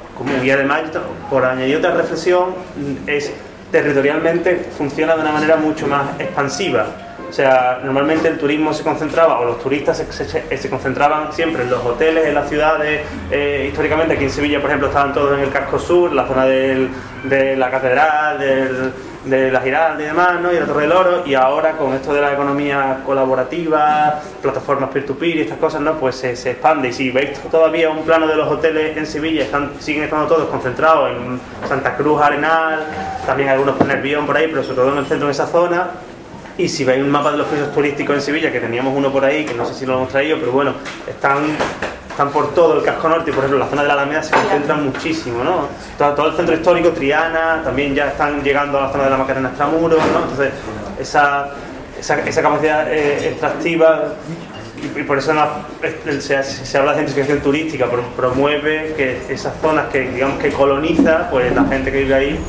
Y además, por añadir otra reflexión, es territorialmente funciona de una manera mucho más expansiva. O sea, normalmente el turismo se concentraba, o los turistas se, se, se concentraban siempre en los hoteles, en las ciudades. Eh, históricamente aquí en Sevilla, por ejemplo, estaban todos en el casco sur, la zona del, de la catedral, del, de la Giralda y demás, ¿no? Y la Torre del Oro, y ahora con esto de la economía colaborativa, plataformas peer-to-peer y estas cosas, ¿no? Pues se, se expande, y si veis todavía un plano de los hoteles en Sevilla, están, siguen estando todos concentrados en Santa Cruz, Arenal, también algunos con Nervión por ahí, pero sobre todo en el centro de esa zona. Y si veis un mapa de los pisos turísticos en Sevilla, que teníamos uno por ahí, que no sé si lo hemos traído, pero bueno, están... están por todo el casco norte y por ejemplo la zona de la Alameda se concentran muchísimo, ¿no? Todo, todo el centro histórico, Triana, también ya están llegando a la zona de la Macarena Extramuros, ¿no? Entonces esa, esa, esa capacidad eh, extractiva y, y por eso no, se, se habla de gentrificación turística, pero promueve que esas zonas que digamos que coloniza, pues la gente que vive ahí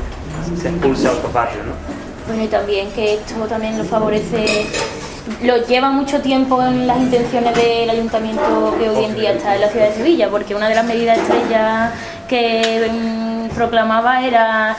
se expulse a otros barrios, ¿no? Bueno, y también que esto también lo favorece, lo lleva mucho tiempo en las intenciones del ayuntamiento que hoy en día está en la ciudad de Sevilla, porque una de las medidas estrellas que mmm, proclamaba era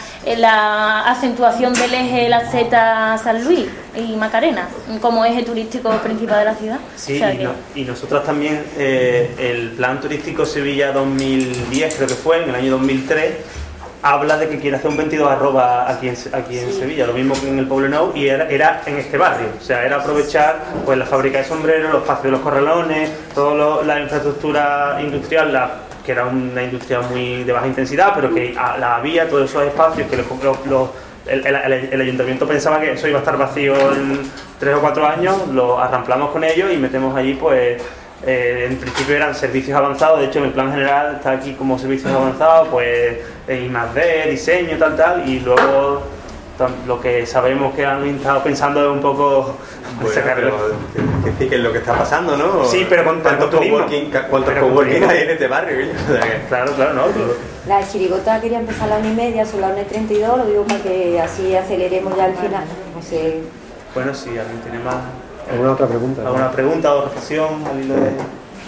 la acentuación del eje La Z San Luis y Macarena como eje turístico principal de la ciudad. Sí, o sea y, que... no, y nosotros también eh, el plan turístico Sevilla dos mil diez creo que fue, en el año dos mil tres habla de que quiere hacer un veintidós arroba aquí en, aquí en Sevilla, lo mismo que en el Poblenou, y era, era en este barrio, o sea, era aprovechar pues la fábrica de sombreros, los espacios de los corralones, toda la infraestructura industrial, la, que era una industria muy de baja intensidad, pero que a, la había, todos esos espacios que los, los, el, el, el ayuntamiento pensaba que eso iba a estar vacío en tres o cuatro años, lo arramplamos con ellos y metemos allí pues... Eh, en principio eran servicios avanzados, de hecho en el plan general está aquí como servicios avanzados, pues I más D, diseño, tal, tal, y luego lo que sabemos que han estado pensando es un poco... Bueno, pero que, que es lo que está pasando, ¿no? Sí, pero con ¿Cuántos coworking, ¿cuántos coworking hay en este barrio? O sea, que... Claro, claro, no. Pero... La chirigota quería empezar a la una y media, son las una y treinta y dos, lo digo para que así aceleremos ya al final. No sé. Bueno, si alguien tiene más... ¿Alguna otra pregunta? ¿Alguna pregunta o reflexión al hilo de...?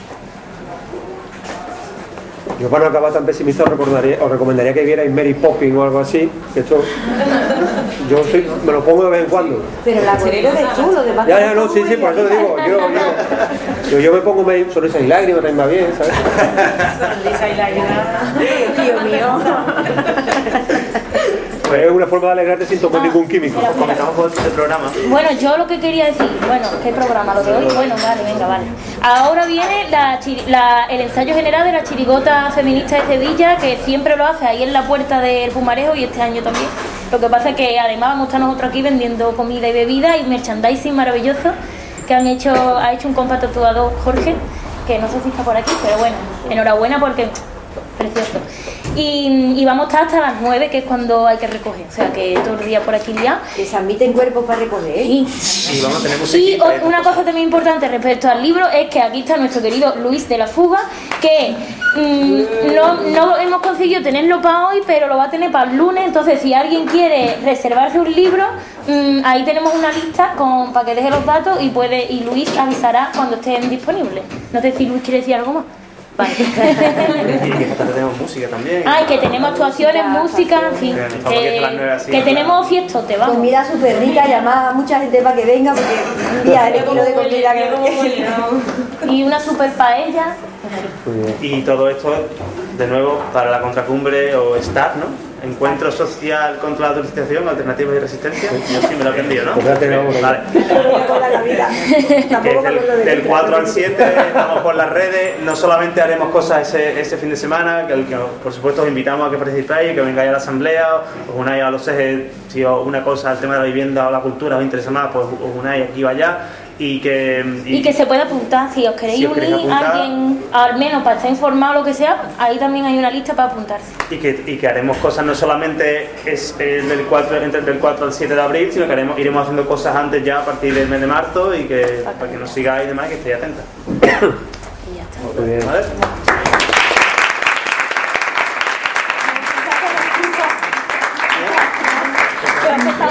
Yo para no acabar tan pesimista os, recordaría, os recomendaría que vierais Mary Poppins o algo así, que esto yo soy, me lo pongo de vez en cuando. Pero la corero de tú, lo demás... Ya, ya, no, sí, sí, por eso te digo, yo, yo, yo, yo me pongo medio, sonrisa y lágrimas, también va bien, ¿sabes? Sonrisa y lágrimas. Dios mío. Pues es una forma de alegrarte sin tomar Ah, ningún químico. mira, mira. Comentamos por este programa. Bueno, yo lo que quería decir, bueno, ¿qué programa? Lo de hoy, bueno, vale, venga, vale. Ahora viene la, la, el ensayo general de la chirigota feminista de Sevilla, que siempre lo hace ahí en la puerta del Pumarejo y este año también. Lo que pasa es que además vamos a estar nosotros aquí vendiendo comida y bebida y merchandising maravilloso que han hecho, ha hecho un compa tatuador, Jorge, que no sé si está por aquí, pero bueno, enhorabuena porque precioso. Y, y vamos a estar hasta las nueve, que es cuando hay que recoger, o sea que todo el día por aquí ya. Que se admiten cuerpos para recoger. Y, Y vamos a tener y musiquita, o- ¿eh? una cosa también importante respecto al libro es que aquí está nuestro querido Luis de la Fuga, que mm, no, no hemos conseguido tenerlo para hoy, pero lo va a tener para el lunes. Entonces, si alguien quiere reservarse un libro, mm, ahí tenemos una lista con, para que deje los datos y puede y Luis avisará cuando estén disponibles. No sé si Luis quiere decir algo más. Vale. Y que esta tarde tenemos música también. Ay, que tenemos actuaciones, música, en fin. Que nos vamos aquí a las nueve Que, así, que ¿no? tenemos fiestote, vamos. Comida súper rica, llamar a mucha gente para que venga, porque un día el kilo de comida que... Y una super paella. Muy bien. Y todo esto, de nuevo, para la contracumbre o STAR, ¿no? Encuentro Social contra la Autorización, Alternativas y Resistencia. Yo sí me lo he aprendido, ¿no? Pues ya tenemos, Vale. Que es del, del cuatro al siete, estamos por las redes. No solamente haremos cosas ese, ese fin de semana, que, que por supuesto os invitamos a que participéis, que vengáis a la asamblea, os unáis a los ejes. Si os una cosa, el tema de la vivienda o la cultura os interesa más, pues os unáis aquí o allá. Y que, y, Y que se puede apuntar, si os queréis Si os queréis unir apuntar. a alguien, al menos para estar informado o lo que sea, ahí también hay una lista para apuntarse. y que, y que haremos cosas no solamente es el del cuatro, entre del cuatro al siete de abril, sino que haremos, iremos haciendo cosas antes ya a partir del mes de marzo y que para que nos sigáis y demás, que estéis atentas. Y ya está. Muy bien. ¿Vale?